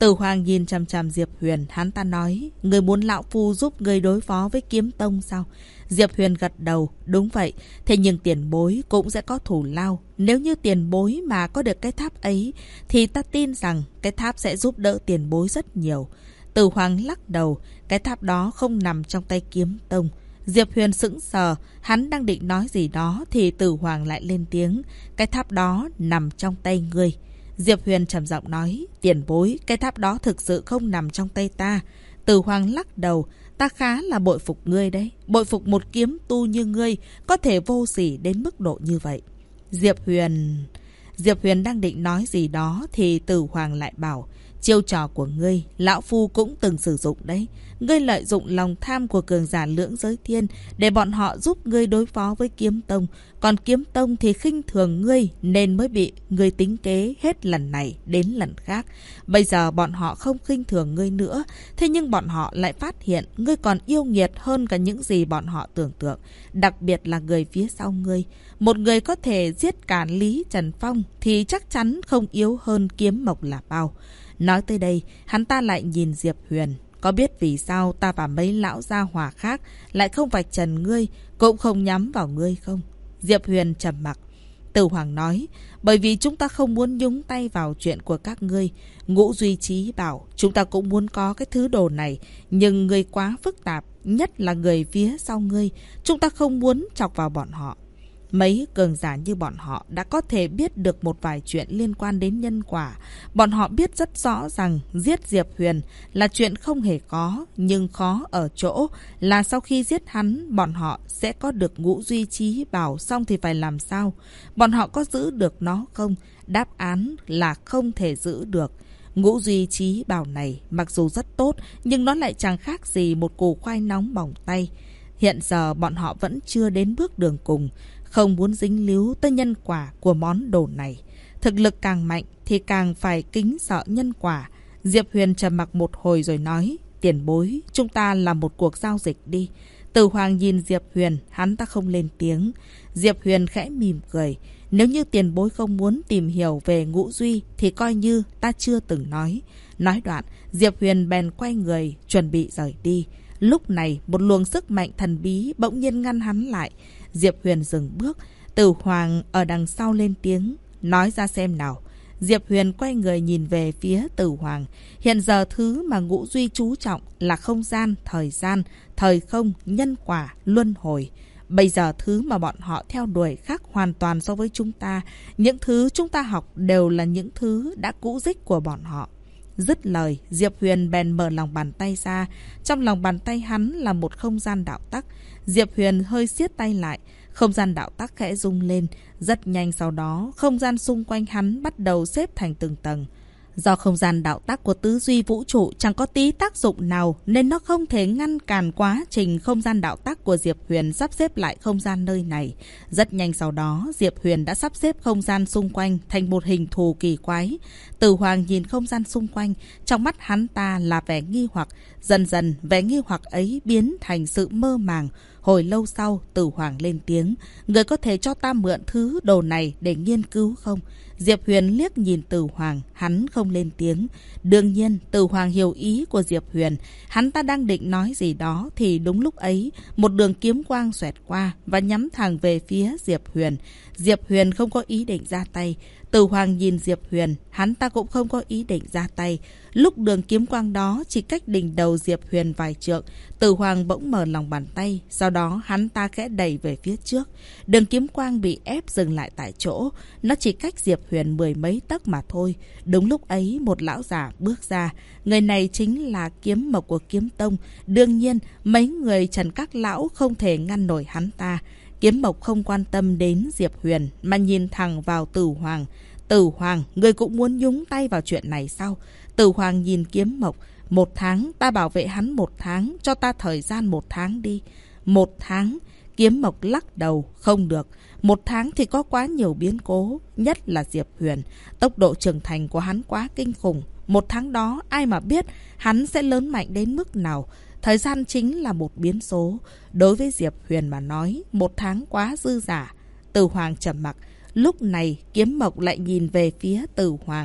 Tử Hoàng nhìn chằm chằm Diệp Huyền, hắn ta nói, người muốn lão phu giúp người đối phó với Kiếm Tông sao? Diệp Huyền gật đầu, đúng vậy, thế nhưng tiền bối cũng sẽ có thù lao. Nếu như tiền bối mà có được cái tháp ấy, thì ta tin rằng cái tháp sẽ giúp đỡ tiền bối rất nhiều. Tử Hoàng lắc đầu, cái tháp đó không nằm trong tay Kiếm Tông. Diệp Huyền sững sờ, hắn đang định nói gì đó thì Tử Hoàng lại lên tiếng, cái tháp đó nằm trong tay ngươi. Diệp Huyền trầm giọng nói, tiền bối, cái tháp đó thực sự không nằm trong tay ta. Tử Hoàng lắc đầu, ta khá là bội phục ngươi đấy. Bội phục một kiếm tu như ngươi có thể vô sỉ đến mức độ như vậy. Diệp Huyền đang định nói gì đó thì Tử Hoàng lại bảo, chiêu trò của ngươi, lão phu cũng từng sử dụng đấy. Ngươi lợi dụng lòng tham của cường giả lưỡng giới thiên để bọn họ giúp ngươi đối phó với Kiếm Tông. Còn Kiếm Tông thì khinh thường ngươi nên mới bị ngươi tính kế hết lần này đến lần khác. Bây giờ bọn họ không khinh thường ngươi nữa, thế nhưng bọn họ lại phát hiện ngươi còn yêu nghiệt hơn cả những gì bọn họ tưởng tượng. Đặc biệt là người phía sau ngươi. Một người có thể giết cả Lý Trần Phong thì chắc chắn không yếu hơn Kiếm Mộc là bao. Nói tới đây, hắn ta lại nhìn Diệp Huyền. Có biết vì sao ta và mấy lão gia hỏa khác lại không vạch trần ngươi, cũng không nhắm vào ngươi không? Diệp Huyền trầm mặc. Tử Hoàng nói, bởi vì chúng ta không muốn nhúng tay vào chuyện của các ngươi. Ngũ Duy Trí bảo, chúng ta cũng muốn có cái thứ đồ này, nhưng ngươi quá phức tạp, nhất là người phía sau ngươi. Chúng ta không muốn chọc vào bọn họ. Mấy cường giả như bọn họ đã có thể biết được một vài chuyện liên quan đến nhân quả. Bọn họ biết rất rõ rằng giết Diệp Huyền là chuyện không hề có, nhưng khó ở chỗ là sau khi giết hắn, bọn họ sẽ có được Ngũ Duy Trí bảo xong thì phải làm sao? Bọn họ có giữ được nó không? Đáp án là không thể giữ được. Ngũ Duy Trí bảo này mặc dù rất tốt, nhưng nó lại chẳng khác gì một củ khoai nóng bỏng tay. Hiện giờ bọn họ vẫn chưa đến bước đường cùng, không muốn dính líu tới nhân quả của món đồ này. Thực lực càng mạnh thì càng phải kính sợ nhân quả. Diệp Huyền trầm mặc một hồi rồi nói, tiền bối, chúng ta làm một cuộc giao dịch đi. Tử Hoàng nhìn Diệp Huyền, hắn ta không lên tiếng. Diệp Huyền khẽ mỉm cười, nếu như tiền bối không muốn tìm hiểu về Ngũ Duy thì coi như ta chưa từng nói. Nói đoạn, Diệp Huyền bèn quay người, chuẩn bị rời đi. Lúc này, một luồng sức mạnh thần bí bỗng nhiên ngăn hắn lại. Diệp Huyền dừng bước, Tử Hoàng ở đằng sau lên tiếng, nói ra xem nào. Diệp Huyền quay người nhìn về phía Tử Hoàng. Hiện giờ thứ mà Ngũ Duy chú trọng là không gian, thời không, nhân quả, luân hồi. Bây giờ thứ mà bọn họ theo đuổi khác hoàn toàn so với chúng ta. Những thứ chúng ta học đều là những thứ đã cũ dích của bọn họ. Dứt lời, Diệp Huyền bèn mở lòng bàn tay ra. Trong lòng bàn tay hắn là một không gian đạo tắc. Diệp Huyền hơi siết tay lại. Không gian đạo tắc khẽ rung lên. Rất nhanh sau đó, không gian xung quanh hắn bắt đầu xếp thành từng tầng. Do không gian đạo tắc của tứ duy vũ trụ chẳng có tí tác dụng nào nên nó không thể ngăn cản quá trình không gian đạo tắc của Diệp Huyền sắp xếp lại không gian nơi này. Rất nhanh sau đó, Diệp Huyền đã sắp xếp không gian xung quanh thành một hình thù kỳ quái. Tử Hoàng nhìn không gian xung quanh, trong mắt hắn ta là vẻ nghi hoặc. Dần dần, vẻ nghi hoặc ấy biến thành sự mơ màng. Hồi lâu sau, Tử Hoàng lên tiếng, người có thể cho ta mượn thứ đồ này để nghiên cứu không? Diệp Huyền liếc nhìn Tử Hoàng, hắn không lên tiếng. Đương nhiên, Tử Hoàng hiểu ý của Diệp Huyền. Hắn ta đang định nói gì đó thì đúng lúc ấy, một đường kiếm quang xoẹt qua và nhắm thẳng về phía Diệp Huyền. Diệp Huyền không có ý định ra tay. Tử Hoàng nhìn Diệp Huyền, hắn ta cũng không có ý định ra tay. Lúc đường kiếm quang đó chỉ cách đỉnh đầu Diệp Huyền vài trượng, Tử Hoàng bỗng mở lòng bàn tay, sau đó hắn ta khẽ đẩy về phía trước. Đường kiếm quang bị ép dừng lại tại chỗ, nó chỉ cách Diệp Huyền 10 mấy tấc mà thôi. Đúng lúc ấy, một lão giả bước ra. Người này chính là Kiếm Mộc của Kiếm Tông. Đương nhiên, mấy người Trần các lão không thể ngăn nổi hắn ta. Kiếm Mộc không quan tâm đến Diệp Huyền mà nhìn thẳng vào Tử Hoàng. Tử Hoàng, người cũng muốn nhúng tay vào chuyện này sao? Tử Hoàng nhìn Kiếm Mộc. 1 tháng, ta bảo vệ hắn 1 tháng, cho ta thời gian 1 tháng đi. 1 tháng, Kiếm Mộc lắc đầu, không được. 1 tháng thì có quá nhiều biến cố, nhất là Diệp Huyền. Tốc độ trưởng thành của hắn quá kinh khủng. 1 tháng đó, ai mà biết hắn sẽ lớn mạnh đến mức nào. Thời gian chính là một biến số. Đối với Diệp Huyền mà nói, 1 tháng quá dư dả. Tử Hoàng trầm mặc. Lúc này, Kiếm Mộc lại nhìn về phía Tử Hoàng.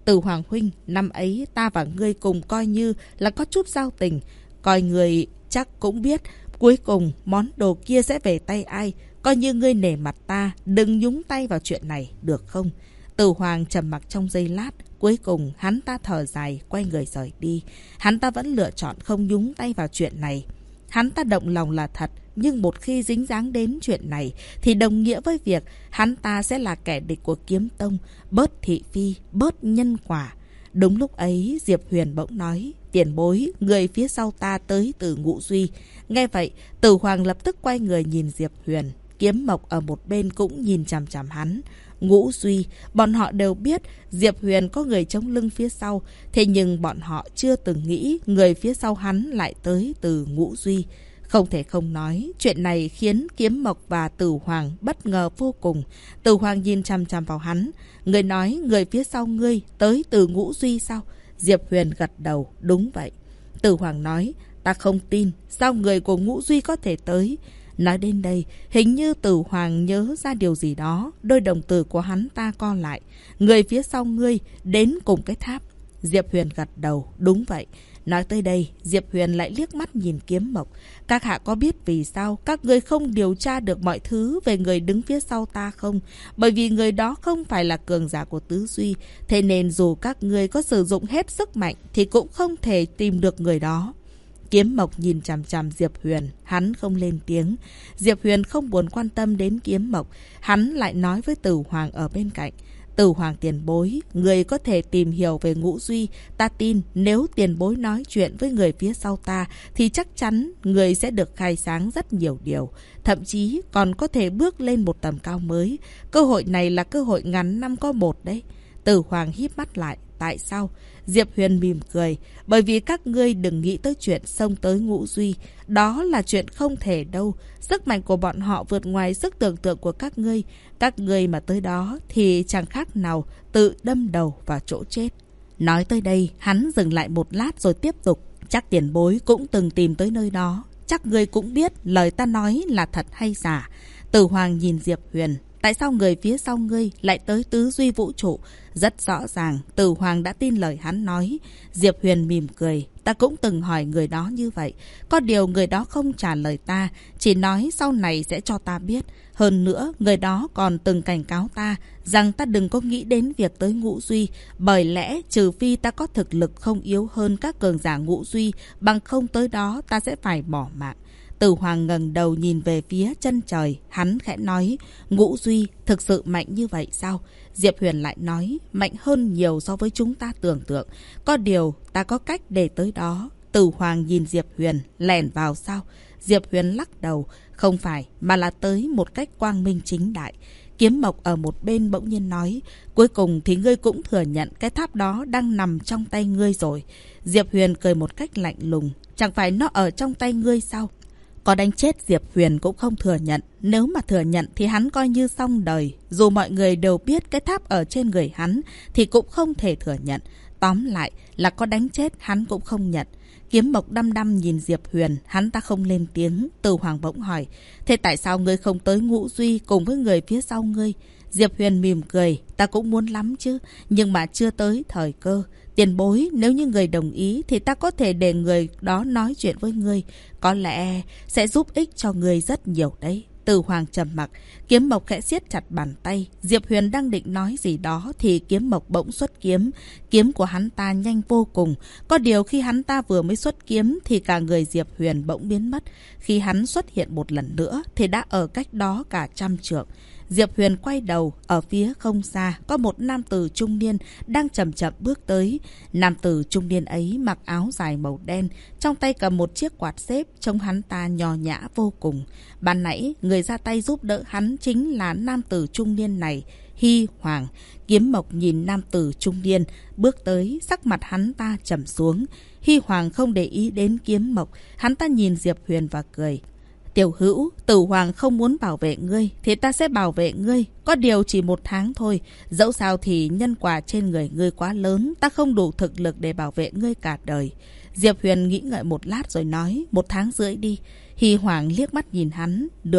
Từ Hoàng huynh, năm ấy ta và ngươi cùng coi như là có chút giao tình. Coi người chắc cũng biết, cuối cùng món đồ kia sẽ về tay ai. Coi như ngươi nể mặt ta, đừng nhúng tay vào chuyện này, được không? Từ Hoàng trầm mặc trong giây lát. Cuối cùng hắn ta thở dài, quay người rời đi. Hắn ta vẫn lựa chọn không nhúng tay vào chuyện này. Hắn ta động lòng là thật, nhưng một khi dính dáng đến chuyện này thì đồng nghĩa với việc hắn ta sẽ là kẻ địch của Kiếm Tông, bớt thị phi, bớt nhân quả. Đúng lúc ấy, Diệp Huyền bỗng nói, tiền bối, người phía sau ta tới từ Ngũ Duy. Nghe vậy, Từ Hoàng lập tức quay người nhìn Diệp Huyền. Kiếm Mộc ở một bên cũng nhìn chằm chằm hắn. Ngũ Duy, bọn họ đều biết Diệp Huyền có người chống lưng phía sau, thế nhưng bọn họ chưa từng nghĩ người phía sau hắn lại tới từ Ngũ Duy. Không thể không nói, chuyện này khiến Kiếm Mộc và Từ Hoàng bất ngờ vô cùng. Từ Hoàng nhìn chằm chằm vào hắn. Người nói người phía sau ngươi tới từ Ngũ Duy sao? Diệp Huyền gật đầu, đúng vậy. Từ Hoàng nói, ta không tin, sao người của Ngũ Duy có thể tới? Nói đến đây, hình như Từ Hoàng nhớ ra điều gì đó, đôi đồng tử của hắn ta co lại. Người phía sau ngươi đến cùng cái tháp. Diệp Huyền gật đầu, đúng vậy. Nói tới đây, Diệp Huyền lại liếc mắt nhìn Kiếm Mộc. Các hạ có biết vì sao các ngươi không điều tra được mọi thứ về người đứng phía sau ta không? Bởi vì người đó không phải là cường giả của Tứ Duy. Thế nên dù các ngươi có sử dụng hết sức mạnh thì cũng không thể tìm được người đó. Kiếm Mộc nhìn chằm chằm Diệp Huyền, hắn không lên tiếng. Diệp Huyền không buồn quan tâm đến Kiếm Mộc, hắn lại nói với Từ Hoàng ở bên cạnh. Từ Hoàng tiền bối, người có thể tìm hiểu về Ngũ Duy, ta tin nếu tiền bối nói chuyện với người phía sau ta thì chắc chắn người sẽ được khai sáng rất nhiều điều, thậm chí còn có thể bước lên một tầm cao mới. Cơ hội này là cơ hội ngắn năm có một đấy. Từ Hoàng híp mắt lại, tại sao? Diệp Huyền mỉm cười, bởi vì các ngươi đừng nghĩ tới chuyện xông tới Ngũ Duy, đó là chuyện không thể đâu. Sức mạnh của bọn họ vượt ngoài sức tưởng tượng của các ngươi mà tới đó thì chẳng khác nào tự đâm đầu vào chỗ chết. Nói tới đây, hắn dừng lại một lát rồi tiếp tục, chắc tiền bối cũng từng tìm tới nơi đó, chắc ngươi cũng biết lời ta nói là thật hay giả. Từ Hoàng nhìn Diệp Huyền, tại sao người phía sau ngươi lại tới Tứ Duy Vũ Trụ? Rất rõ ràng, Từ Hoàng đã tin lời hắn nói. Diệp Huyền mỉm cười, ta cũng từng hỏi người đó như vậy. Có điều người đó không trả lời ta, chỉ nói sau này sẽ cho ta biết. Hơn nữa, người đó còn từng cảnh cáo ta rằng ta đừng có nghĩ đến việc tới Ngũ Duy. Bởi lẽ, trừ phi ta có thực lực không yếu hơn các cường giả Ngũ Duy, bằng không tới đó ta sẽ phải bỏ mạng. Từ Hoàng ngẩng đầu nhìn về phía chân trời, hắn khẽ nói, Ngũ Duy thực sự mạnh như vậy sao? Diệp Huyền lại nói, mạnh hơn nhiều so với chúng ta tưởng tượng. Có điều, ta có cách để tới đó. Từ Hoàng nhìn Diệp Huyền, lẻn vào sao? Diệp Huyền lắc đầu, không phải, mà là tới một cách quang minh chính đại. Kiếm Mộc ở một bên bỗng nhiên nói, cuối cùng thì ngươi cũng thừa nhận cái tháp đó đang nằm trong tay ngươi rồi. Diệp Huyền cười một cách lạnh lùng, chẳng phải nó ở trong tay ngươi sao? Có đánh chết Diệp Huyền cũng không thừa nhận. Nếu mà thừa nhận thì hắn coi như xong đời. Dù mọi người đều biết cái tháp ở trên người hắn thì cũng không thể thừa nhận. Tóm lại là có đánh chết hắn cũng không nhận. Kiếm Mộc đăm đăm nhìn Diệp Huyền, hắn ta không lên tiếng. Từ Hoàng bỗng hỏi, thế tại sao ngươi không tới Ngũ Duy cùng với người phía sau ngươi? Diệp Huyền mỉm cười, ta cũng muốn lắm chứ, nhưng mà chưa tới thời cơ. Tiền bối, nếu như người đồng ý thì ta có thể để người đó nói chuyện với ngươi. Có lẽ sẽ giúp ích cho ngươi rất nhiều đấy. Từ Hoàng trầm mặc, Kiếm Mộc khẽ siết chặt bàn tay. Diệp Huyền đang định nói gì đó thì Kiếm Mộc bỗng xuất kiếm. Kiếm của hắn ta nhanh vô cùng. Có điều khi hắn ta vừa mới xuất kiếm thì cả người Diệp Huyền bỗng biến mất. Khi hắn xuất hiện một lần nữa thì đã ở cách đó cả 100 trượng. Diệp Huyền quay đầu, ở phía không xa có một nam tử trung niên đang chậm chậm bước tới. Nam tử trung niên ấy mặc áo dài màu đen, trong tay cầm một chiếc quạt xếp, trông hắn ta nho nhã vô cùng. Ban nãy người ra tay giúp đỡ hắn chính là nam tử trung niên này, Hy Hoàng. Kiếm Mộc nhìn nam tử trung niên bước tới, sắc mặt hắn ta trầm xuống. Hy Hoàng không để ý đến Kiếm Mộc, hắn ta nhìn Diệp Huyền và cười. Tiểu hữu, Tử Hoàng không muốn bảo vệ ngươi thì ta sẽ bảo vệ ngươi. Có điều chỉ 1 tháng thôi. Dẫu sao thì nhân quả trên người ngươi quá lớn, ta không đủ thực lực để bảo vệ ngươi cả đời. Diệp Huyền nghĩ ngợi một lát rồi nói, 1 tháng rưỡi đi. Hy Hoàng liếc mắt nhìn hắn. Được.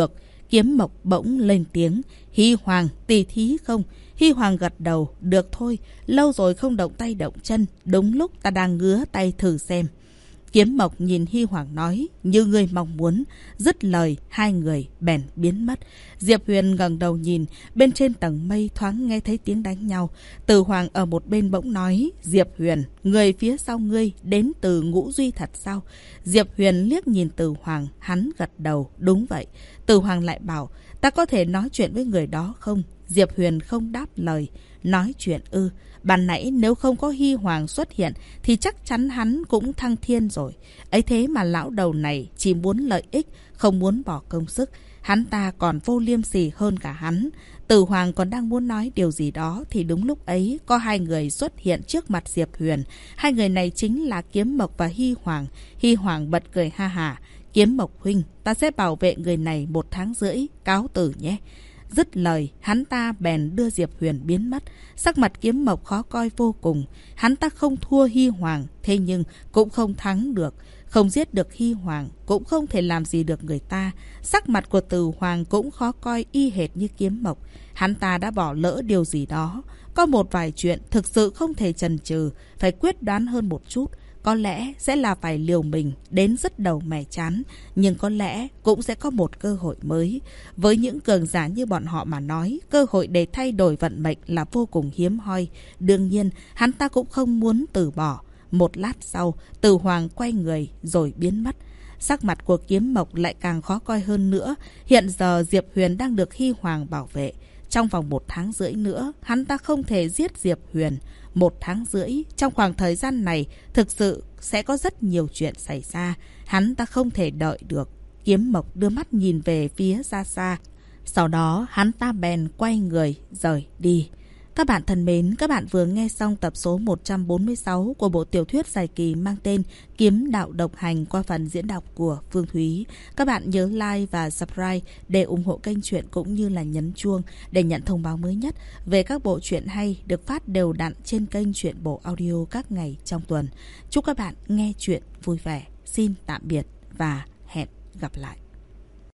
Kiếm Mộc bỗng lên tiếng. Hy Hoàng, tỉ thí không? Hy Hoàng gật đầu. Được thôi, lâu rồi không động tay động chân. Đúng lúc ta đang ngứa tay thử xem. Kiếm Mộc nhìn Hy Hoàng nói, như người mong muốn. Dứt lời, hai người bèn biến mất. Diệp Huyền ngẩng đầu nhìn, bên trên tầng mây thoáng nghe thấy tiếng đánh nhau. Từ Hoàng ở một bên bỗng nói, Diệp Huyền, người phía sau ngươi đến từ Ngũ Duy thật sao? Diệp Huyền liếc nhìn Từ Hoàng, hắn gật đầu, đúng vậy. Từ Hoàng lại bảo, ta có thể nói chuyện với người đó không? Diệp Huyền không đáp lời. Nói chuyện ư? Ban nãy nếu không có Hy Hoàng xuất hiện thì chắc chắn hắn cũng thăng thiên rồi. Ấy thế mà lão đầu này chỉ muốn lợi ích, không muốn bỏ công sức. Hắn ta còn vô liêm sỉ hơn cả hắn. Từ Hoàng còn đang muốn nói điều gì đó thì đúng lúc ấy có hai người xuất hiện trước mặt Diệp Huyền. Hai người này chính là Kiếm Mộc và Hy Hoàng. Hy Hoàng bật cười ha hả. Kiếm Mộc huynh, ta sẽ bảo vệ người này 1 tháng rưỡi, cáo từ nhé. Dứt lời, hắn ta bèn đưa Diệp Huyền biến mất. Sắc mặt Kiếm Mộc khó coi vô cùng. Hắn ta không thua Hy Hoàng, thế nhưng cũng không thắng được. Không giết được Hy Hoàng, cũng không thể làm gì được người ta. Sắc mặt của Từ Hoàng cũng khó coi y hệt như Kiếm Mộc. Hắn ta đã bỏ lỡ điều gì đó. Có một vài chuyện thực sự không thể chần chừ, phải quyết đoán hơn một chút. Có lẽ sẽ là phải liều mình đến dứt đầu mẻ chán, nhưng có lẽ cũng sẽ có một cơ hội mới. Với những cường giả như bọn họ mà nói, cơ hội để thay đổi vận mệnh là vô cùng hiếm hoi. Đương nhiên, hắn ta cũng không muốn từ bỏ. Một lát sau, Từ Hoàng quay người rồi biến mất. Sắc mặt của Kiếm Mộc lại càng khó coi hơn nữa. Hiện giờ Diệp Huyền đang được Hy Hoàng bảo vệ. Trong vòng 1 tháng rưỡi nữa, hắn ta không thể giết Diệp Huyền. 1 tháng rưỡi, trong khoảng thời gian này, thực sự sẽ có rất nhiều chuyện xảy ra. Hắn ta không thể đợi được. Kiếm Mộc đưa mắt nhìn về phía xa xa. Sau đó, hắn ta bèn quay người, rời đi. Các bạn thân mến, các bạn vừa nghe xong tập số 146 của bộ tiểu thuyết dài kỳ mang tên Kiếm Đạo Độc Hành qua phần diễn đọc của Phương Thúy. Các bạn nhớ like và subscribe để ủng hộ kênh truyện cũng như là nhấn chuông để nhận thông báo mới nhất về các bộ truyện hay được phát đều đặn trên kênh Truyện Bộ Audio các ngày trong tuần. Chúc các bạn nghe truyện vui vẻ. Xin tạm biệt và hẹn gặp lại.